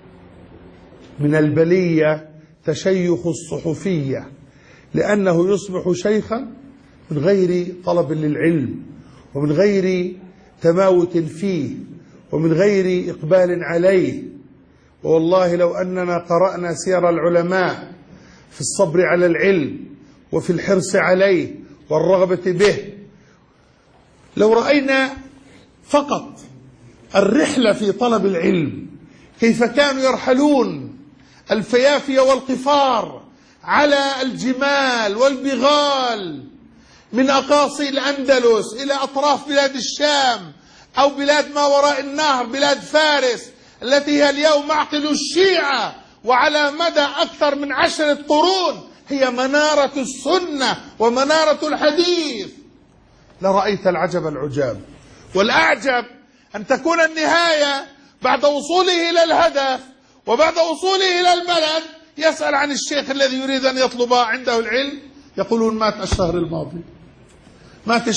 من البلية تشيخ الصحفية، لأنه يصبح شيخا من غير طلب للعلم، ومن غير تماوت فيه، ومن غير إقبال عليه. والله لو أننا قرأنا سير العلماء في الصبر على العلم وفي الحرص عليه والرغبة به، لو رأينا فقط الرحلة في طلب العلم، كيف كانوا يرحلون الفيافي والقفار على الجمال والبغال من أقاصي الأندلس إلى أطراف بلاد الشام أو بلاد ما وراء النهر، بلاد فارس التي هي اليوم معقل الشيعة، وعلى مدى أكثر من 10 قرون هي منارة السنة ومنارة الحديث. لرأيت العجب العجاب. والأعجب أن تكون النهاية بعد وصوله إلى الهدف وبعد وصوله إلى البلد يسأل عن الشيخ الذي يريد أن يطلب عنده العلم، يقولون مات الشهر الماضي، مات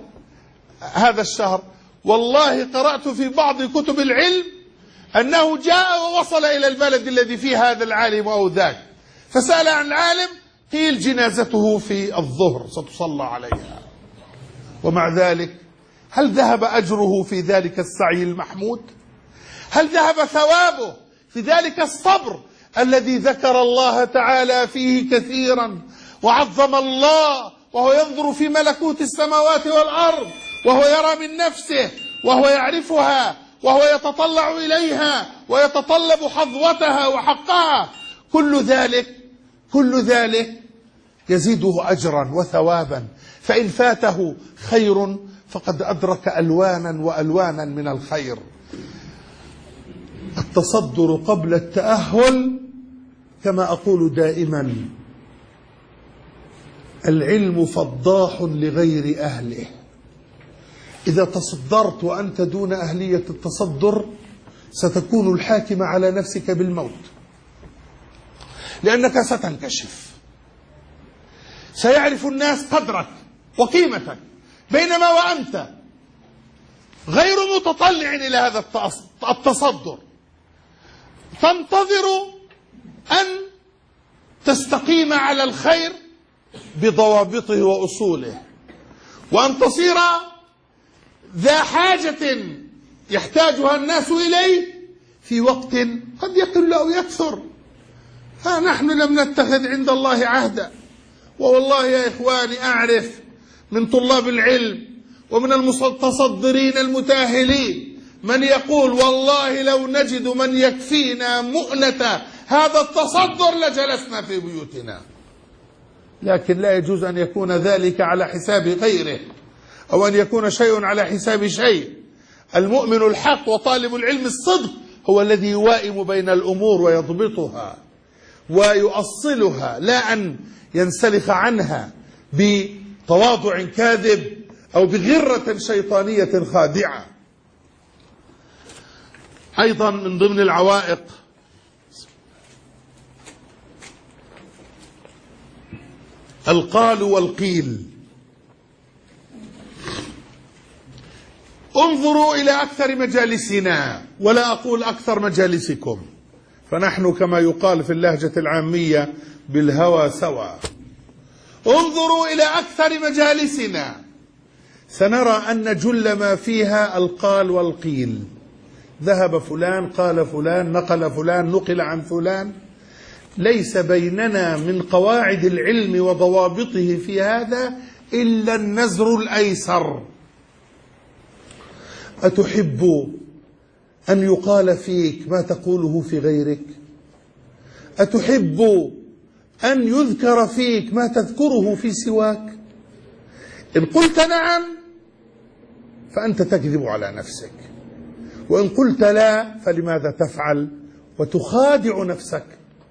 هذا الشهر. والله قرأت في بعض كتب العلم أنه جاء ووصل إلى البلد الذي فيه هذا العالم أو ذاك، فسأل عن العالم، قيل جنازته في الظهر ستصلى عليها. ومع ذلك هل ذهب أجره في ذلك السعي المحمود؟ هل ذهب ثوابه في ذلك الصبر الذي ذكر الله تعالى فيه كثيرا وعظم الله، وهو ينظر في ملكوت السماوات والأرض، وهو يرى من نفسه وهو يعرفها وهو يتطلع إليها ويتطلب حظوتها وحقها؟ كل ذلك يزيده أجرا وثوابا. فإن فاته خير فقد أدرك ألوانا وألوانا من الخير. التصدر قبل التأهل، كما أقول دائما، العلم فضاح لغير أهله. إذا تصدرت وأنت دون أهلية التصدر ستكون الحاكم على نفسك بالموت، لأنك ستنكشف، سيعرف الناس قدرك وقيمتك، بينما وأنت غير متطلع إلى هذا التصدر تنتظر أن تستقيم على الخير بضوابطه وأصوله، وأن تصير ذا حاجة يحتاجها الناس إليه في وقت قد يقل أو يكثر. فنحن لم نتخذ عند الله عهدا. ووالله يا إخواني أعرف من طلاب العلم ومن المتصدرين المتاهلين من يقول والله لو نجد من يكفينا مؤنة هذا التصدر لجلسنا في بيوتنا. لكن لا يجوز أن يكون ذلك على حساب غيره، أو أن يكون شيء على حساب شيء. المؤمن الحق وطالب العلم الصدق هو الذي يوائم بين الأمور ويضبطها ويؤصلها، لا أن ينسلخ عنها بتواضع كاذب أو بغرة شيطانية خادعة. أيضا من ضمن العوائق القال والقيل. انظروا إلى أكثر مجالسنا، ولا أقول أكثر مجالسكم، فنحن كما يقال في اللهجة العامية بالهوى سوا. انظروا إلى أكثر مجالسنا سنرى أن جل ما فيها القال والقيل. ذهب فلان، قال فلان، نقل فلان، نقل عن فلان. ليس بيننا من قواعد العلم وضوابطه في هذا إلا النزر الأيسر. أتحب أن يقال فيك ما تقوله في غيرك؟ أتحب أن يذكر فيك ما تذكره في سواك؟ إن قلت نعم فأنت تكذب على نفسك، وإن قلت لا فلماذا تفعل وتخادع نفسك؟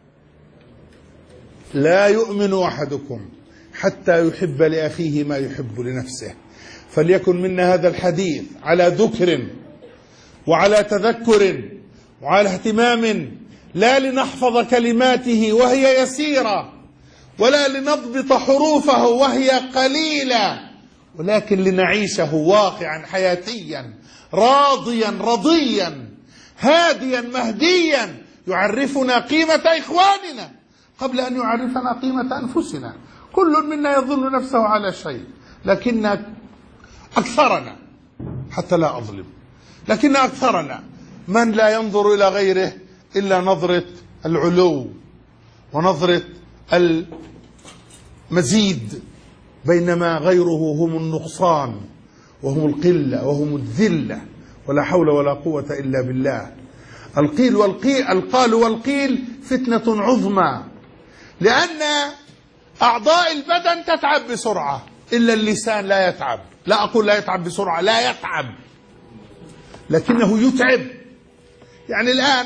لا يؤمن أحدكم حتى يحب لأخيه ما يحب لنفسه. فليكن منا هذا الحديث على ذكر وعلى تذكر وعلى اهتمام، لا لنحفظ كلماته وهي يسيرة، ولا لنضبط حروفه وهي قليلة، ولكن لنعيشه واقعا حياتيا راضيا رضيا هاديا مهديا، يعرفنا قيمة إخواننا قبل أن يعرفنا قيمة أنفسنا. كل منا يظن نفسه على شيء، لكن أكثرنا، حتى لا أظلم، لكن أكثرنا من لا ينظر إلى غيره إلا نظرة العلو ونظرة المزيد، بينما غيره هم النقصان وهم القلة وهم الذلة، ولا حول ولا قوة إلا بالله. القال والقيل فتنة عظمى، لأن أعضاء البدن تتعب بسرعة إلا اللسان لا يتعب. لا أقول لا يتعب بسرعة، لا يتعب، لكنه يتعب. يعني الآن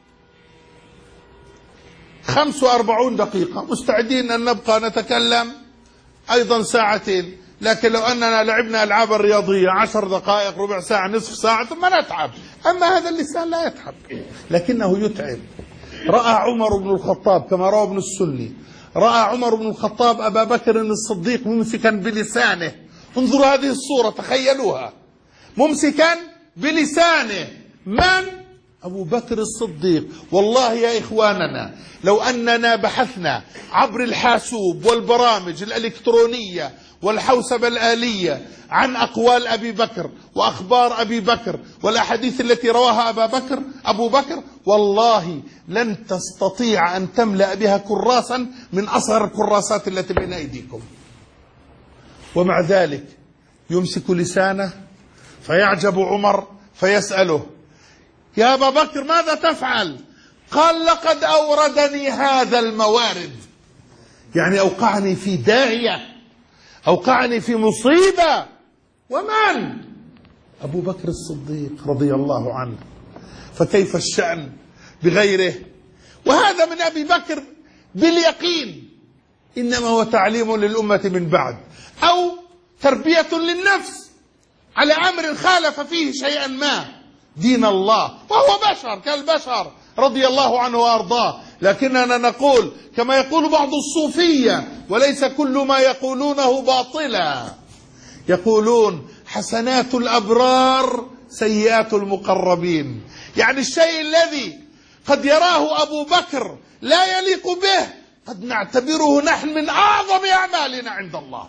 45 دقيقة مستعدين أن نبقى نتكلم أيضا ساعتين، لكن لو أننا لعبنا ألعاب رياضية 10 دقائق ربع ساعة نصف ساعة ثم نتعب. أما هذا اللسان لا يتعب لكنه يتعب. رأى عمر بن الخطاب كما روى ابن السني، رأى عمر بن الخطاب أبا بكر الصديق ممسكا بلسانه. انظروا هذه الصورة، تخيلوها، ممسكا بلسانه. من؟ أبو بكر الصديق. والله يا إخواننا لو أننا بحثنا عبر الحاسوب والبرامج الإلكترونية والحوسبة الآلية عن أقوال أبي بكر وأخبار أبي بكر والأحاديث التي رواها أبو بكر، والله لن تستطيع أن تملأ بها كراسا من أصغر الكراسات التي بين أيديكم. ومع ذلك يمسك لسانه، فيعجب عمر فيسأله: يا أبا بكر ماذا تفعل؟ قال: لقد أوردني هذا الموارد، يعني أوقعني في داهية، أوقعني في مصيبة. ومن؟ أبو بكر الصديق رضي الله عنه. فكيف الشأن بغيره؟ وهذا من أبي بكر باليقين إنما هو تعليم للأمة من بعد، أو تربية للنفس على أمر خالف فيه شيئا ما دين الله، وهو بشر كالبشر رضي الله عنه وأرضاه. لكننا نقول كما يقول بعض الصوفية، وليس كل ما يقولونه باطلا، يقولون: حسنات الأبرار سيئات المقربين. يعني الشيء الذي قد يراه أبو بكر لا يليق به قد نعتبره نحن من أعظم أعمالنا عند الله.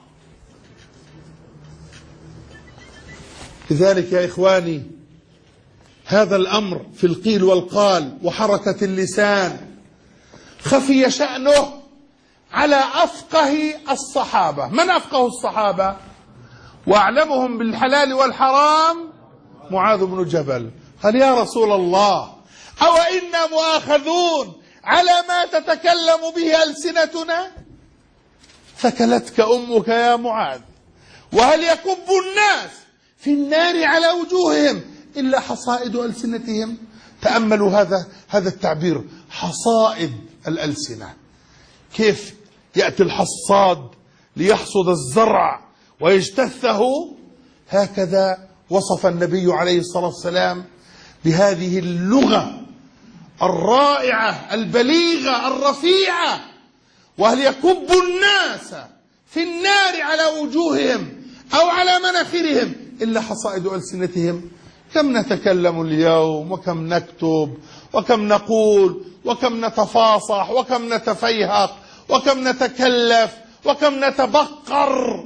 لذلك يا إخواني هذا الأمر في القيل والقال وحركة اللسان خفي شأنه على أفقه الصحابة. من أفقه الصحابة وأعلمهم بالحلال والحرام؟ معاذ بن جبل. قال: يا رسول الله، أو إنا مؤاخذون على ما تتكلم به ألسنتنا؟ ثكلتك أمك يا معاذ، وهل يكب الناس في النار على وجوههم إلا حصائد ألسنتهم؟ تأملوا هذا التعبير، حصائد الألسنة. كيف يأتي الحصاد ليحصد الزرع ويجتثه؟ هكذا وصف النبي عليه الصلاة والسلام بهذه اللغة الرائعة البليغة الرفيعة: وهل يكب الناس في النار على وجوههم أو على مناخرهم إلا حصائد ألسنتهم. كم نتكلم اليوم، وكم نكتب، وكم نقول، وكم نتفاصح، وكم نتفيهق، وكم نتكلف، وكم نتبقر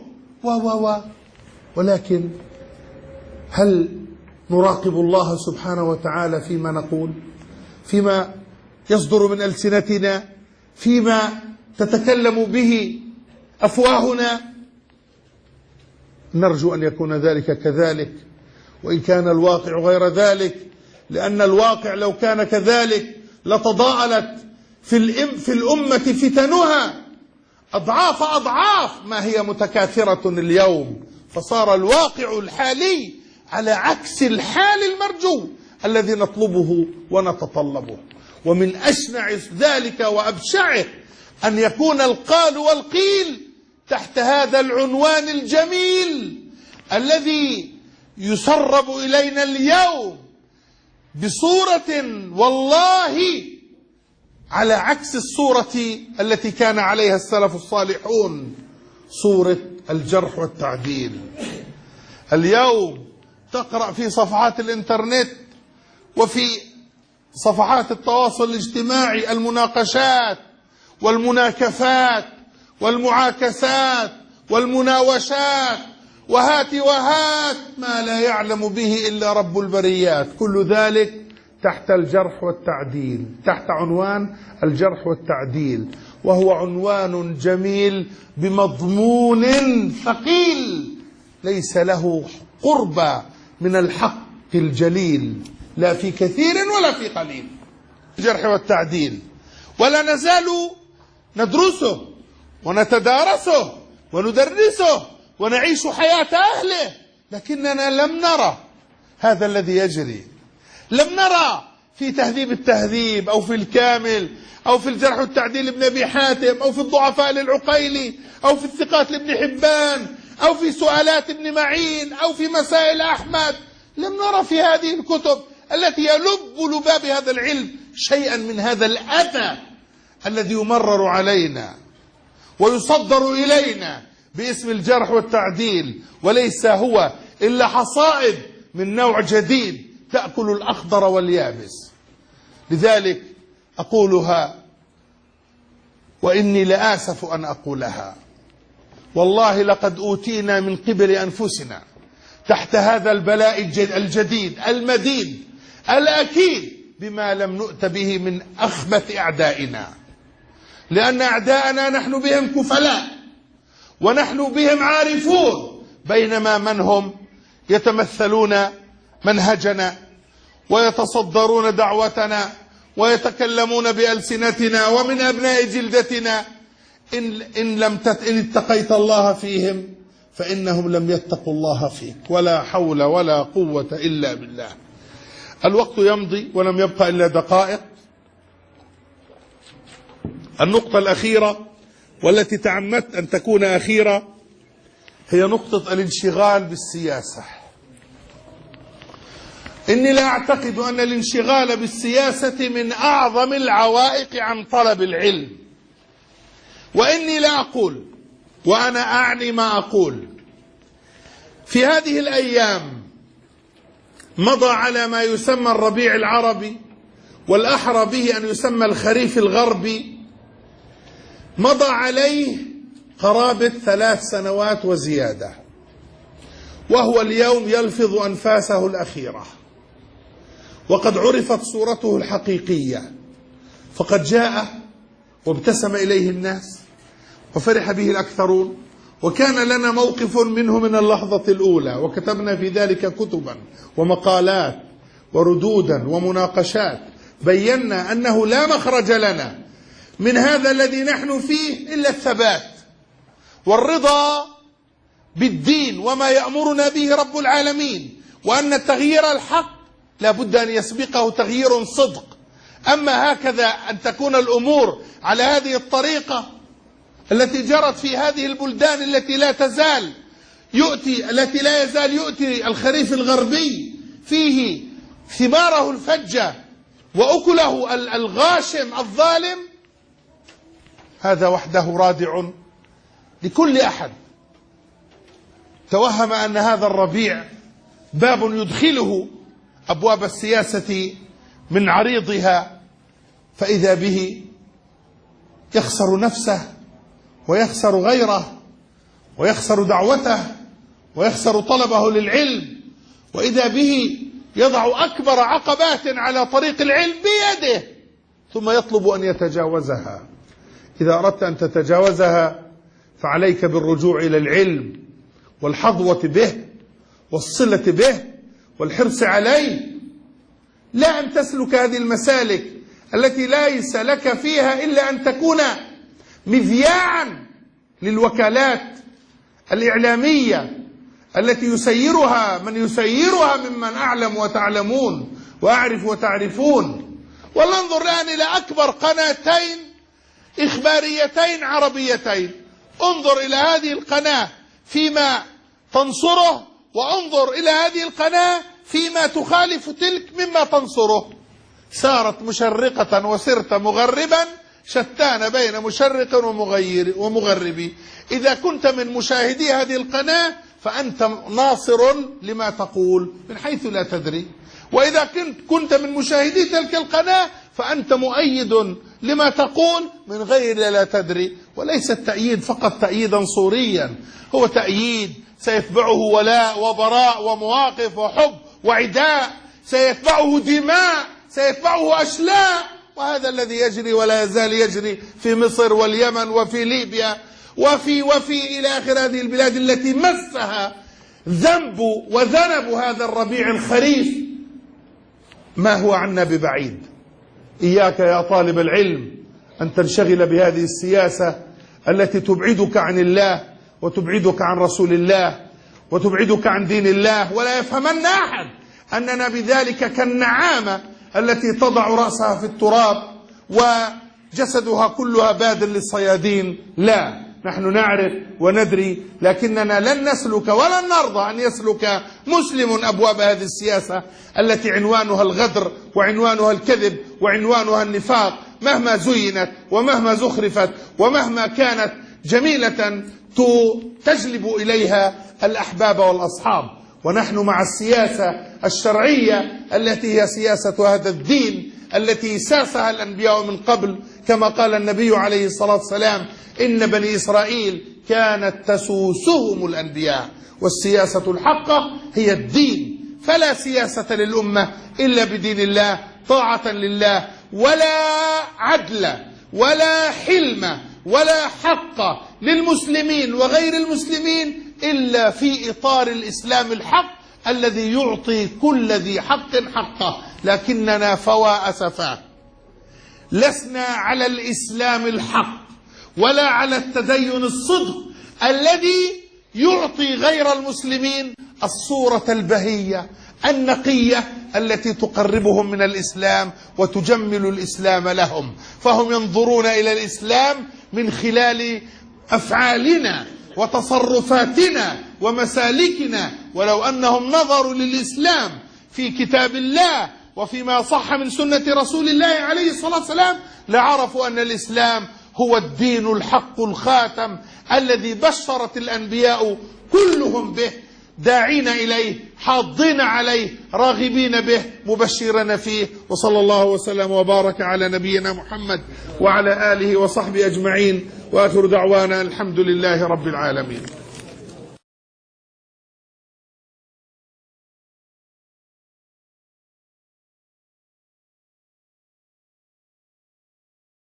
ولكن هل نراقب الله سبحانه وتعالى فيما نقول، فيما يصدر من ألسنتنا، فيما تتكلم به أفواهنا؟ نرجو أن يكون ذلك كذلك، وإن كان الواقع غير ذلك، لأن الواقع لو كان كذلك لتضاءلت في الأمة فتنها أضعاف أضعاف ما هي متكاثرة اليوم، فصار الواقع الحالي على عكس الحال المرجو الذي نطلبه ونتطلبه. ومن أشنع ذلك وأبشعه أن يكون القال والقيل تحت هذا العنوان الجميل الذي يسرب إلينا اليوم بصورة والله على عكس الصورة التي كان عليها السلف الصالحون، صورة الجرح والتعديل. اليوم تقرأ في صفحات الإنترنت وفي صفحات التواصل الاجتماعي المناقشات والمناكفات والمعاكسات والمناوشات وهات وهات ما لا يعلم به إلا رب البريات، كل ذلك تحت الجرح والتعديل، تحت عنوان الجرح والتعديل، وهو عنوان جميل بمضمون ثقيل ليس له قربى من الحق الجليل لا في كثير ولا في قليل. الجرح والتعديل، ولا نزال ندرسه ونتدارسه وندرسه ونعيش حياة أهله، لكننا لم نرى هذا الذي يجري. لم نرى في تهذيب التهذيب أو في الكامل أو في الجرح والتعديل لابن أبي حاتم أو في الضعفاء للعقيلي أو في الثقات لابن حبان أو في سؤالات ابن معين أو في مسائل أحمد. لم نرى في هذه الكتب التي يلب لباب هذا العلم شيئا من هذا الأذى الذي يمرر علينا ويصدر إلينا باسم الجرح والتعديل، وليس هو إلا حصائد من نوع جديد تأكل الأخضر واليابس. لذلك أقولها وإني لآسف أن أقولها، والله لقد أوتينا من قبل أنفسنا تحت هذا البلاء الجديد المديد الأكيد بما لم نؤت به من أخبث أعدائنا، لأن أعداءنا نحن بهم كفلاء ونحن بهم عارفون، بينما من هم يتمثلون منهجنا ويتصدرون دعوتنا ويتكلمون بألسنتنا ومن أبناء جلدتنا. إن اتقيت الله فيهم فإنهم لم يتقوا الله فيك، ولا حول ولا قوة إلا بالله. الوقت يمضي ولم يبقى إلا دقائق. النقطة الأخيرة والتي تعمدت أن تكون أخيرة هي نقطة الانشغال بالسياسة. إني لا أعتقد أن الانشغال بالسياسة من أعظم العوائق عن طلب العلم، وإني لا أقول وأنا أعني ما أقول. في هذه الأيام مضى على ما يسمى الربيع العربي، والأحرى به أن يسمى الخريف الغربي، مضى عليه قرابة 3 سنوات وزيادة، وهو اليوم يلفظ أنفاسه الأخيرة، وقد عرفت صورته الحقيقية، فقد جاء وابتسم إليه الناس وفرح به الأكثرون، وكان لنا موقف منه من اللحظة الأولى، وكتبنا في ذلك كتبا ومقالات وردودا ومناقشات بينا أنه لا مخرج لنا من هذا الذي نحن فيه إلا الثبات والرضا بالدين وما يأمرنا به رب العالمين، وأن التغيير الحق لا بد أن يسبقه تغيير صدق. أما هكذا أن تكون الأمور على هذه الطريقة التي جرت في هذه البلدان التي لا يزال يؤتي الخريف الغربي فيه ثماره الفجة وأكله الغاشم الظالم، هذا وحده رادع لكل أحد توهم أن هذا الربيع باب يدخله أبواب السياسة من عريضها، فإذا به يخسر نفسه ويخسر غيره ويخسر دعوته ويخسر طلبه للعلم، وإذا به يضع أكبر عقبات على طريق العلم بيده ثم يطلب أن يتجاوزها. إذا أردت أن تتجاوزها فعليك بالرجوع إلى العلم والحظوة به والصلة به والحرص عليه، لا أن تسلك هذه المسالك التي ليس لك فيها إلا أن تكون مذياعا للوكالات الإعلامية التي يسيرها من يسيرها ممن أعلم وتعلمون وأعرف وتعرفون. ولننظر الآن إلى أكبر قناتين إخباريتين عربيتين. انظر إلى هذه القناة فيما تنصره، وانظر إلى هذه القناة فيما تخالف تلك مما تنصره. سارت مشرقة وسرت مغربا، شتان بين مشرق ومغرب. إذا كنت من مشاهدي هذه القناة فأنت ناصر لما تقول من حيث لا تدري، وإذا كنت من مشاهدي تلك القناة فأنت مؤيد لما تقول من غير لا تدري. وليس التأييد فقط تأييدا صوريا، هو تأييد سيتبعه ولاء وبراء ومواقف وحب وعداء، سيتبعه دماء، سيتبعه أشلاء. وهذا الذي يجري ولا يزال يجري في مصر واليمن وفي ليبيا وفي إلى آخر هذه البلاد التي مسها ذنب وذنب هذا الربيع الخريف. ما هو عنا ببعيد. إياك يا طالب العلم أن تنشغل بهذه السياسة التي تبعدك عن الله وتبعدك عن رسول الله وتبعدك عن دين الله. ولا يفهمن أحد أننا بذلك كالنعامة التي تضع رأسها في التراب وجسدها كلها باد للصيادين. لا، نحن نعرف وندري، لكننا لن نسلك ولن نرضى أن يسلك مسلم أبواب هذه السياسة التي عنوانها الغدر وعنوانها الكذب وعنوانها النفاق، مهما زينت ومهما زخرفت ومهما كانت جميلة تجلب إليها الأحباب والأصحاب. ونحن مع السياسة الشرعية التي هي سياسة هذا الدين التي ساسها الأنبياء من قبل، كما قال النبي عليه الصلاة والسلام: إن بني إسرائيل كانت تسوسهم الأنبياء. والسياسة الحقة هي الدين، فلا سياسة للأمة إلا بدين الله، طاعة لله، ولا عدل ولا حلم ولا حق للمسلمين وغير المسلمين إلا في إطار الإسلام الحق الذي يعطي كل ذي حق حقه. لكننا فوا أسفا لسنا على الإسلام الحق ولا على التدين الصدق الذي يعطي غير المسلمين الصورة البهية النقية التي تقربهم من الإسلام وتجمل الإسلام لهم. فهم ينظرون إلى الإسلام من خلال أفعالنا وتصرفاتنا ومسالكنا. ولو أنهم نظروا للإسلام في كتاب الله وفيما صح من سنة رسول الله عليه الصلاة والسلام لعرفوا أن الإسلام هو الدين الحق الخاتم الذي بشرت الأنبياء كلهم به، داعين إليه، حاضين عليه، راغبين به، مبشرين فيه. وصلى الله وسلم وبارك على نبينا محمد وعلى آله وصحبه أجمعين، وآخر دعوانا الحمد لله رب العالمين.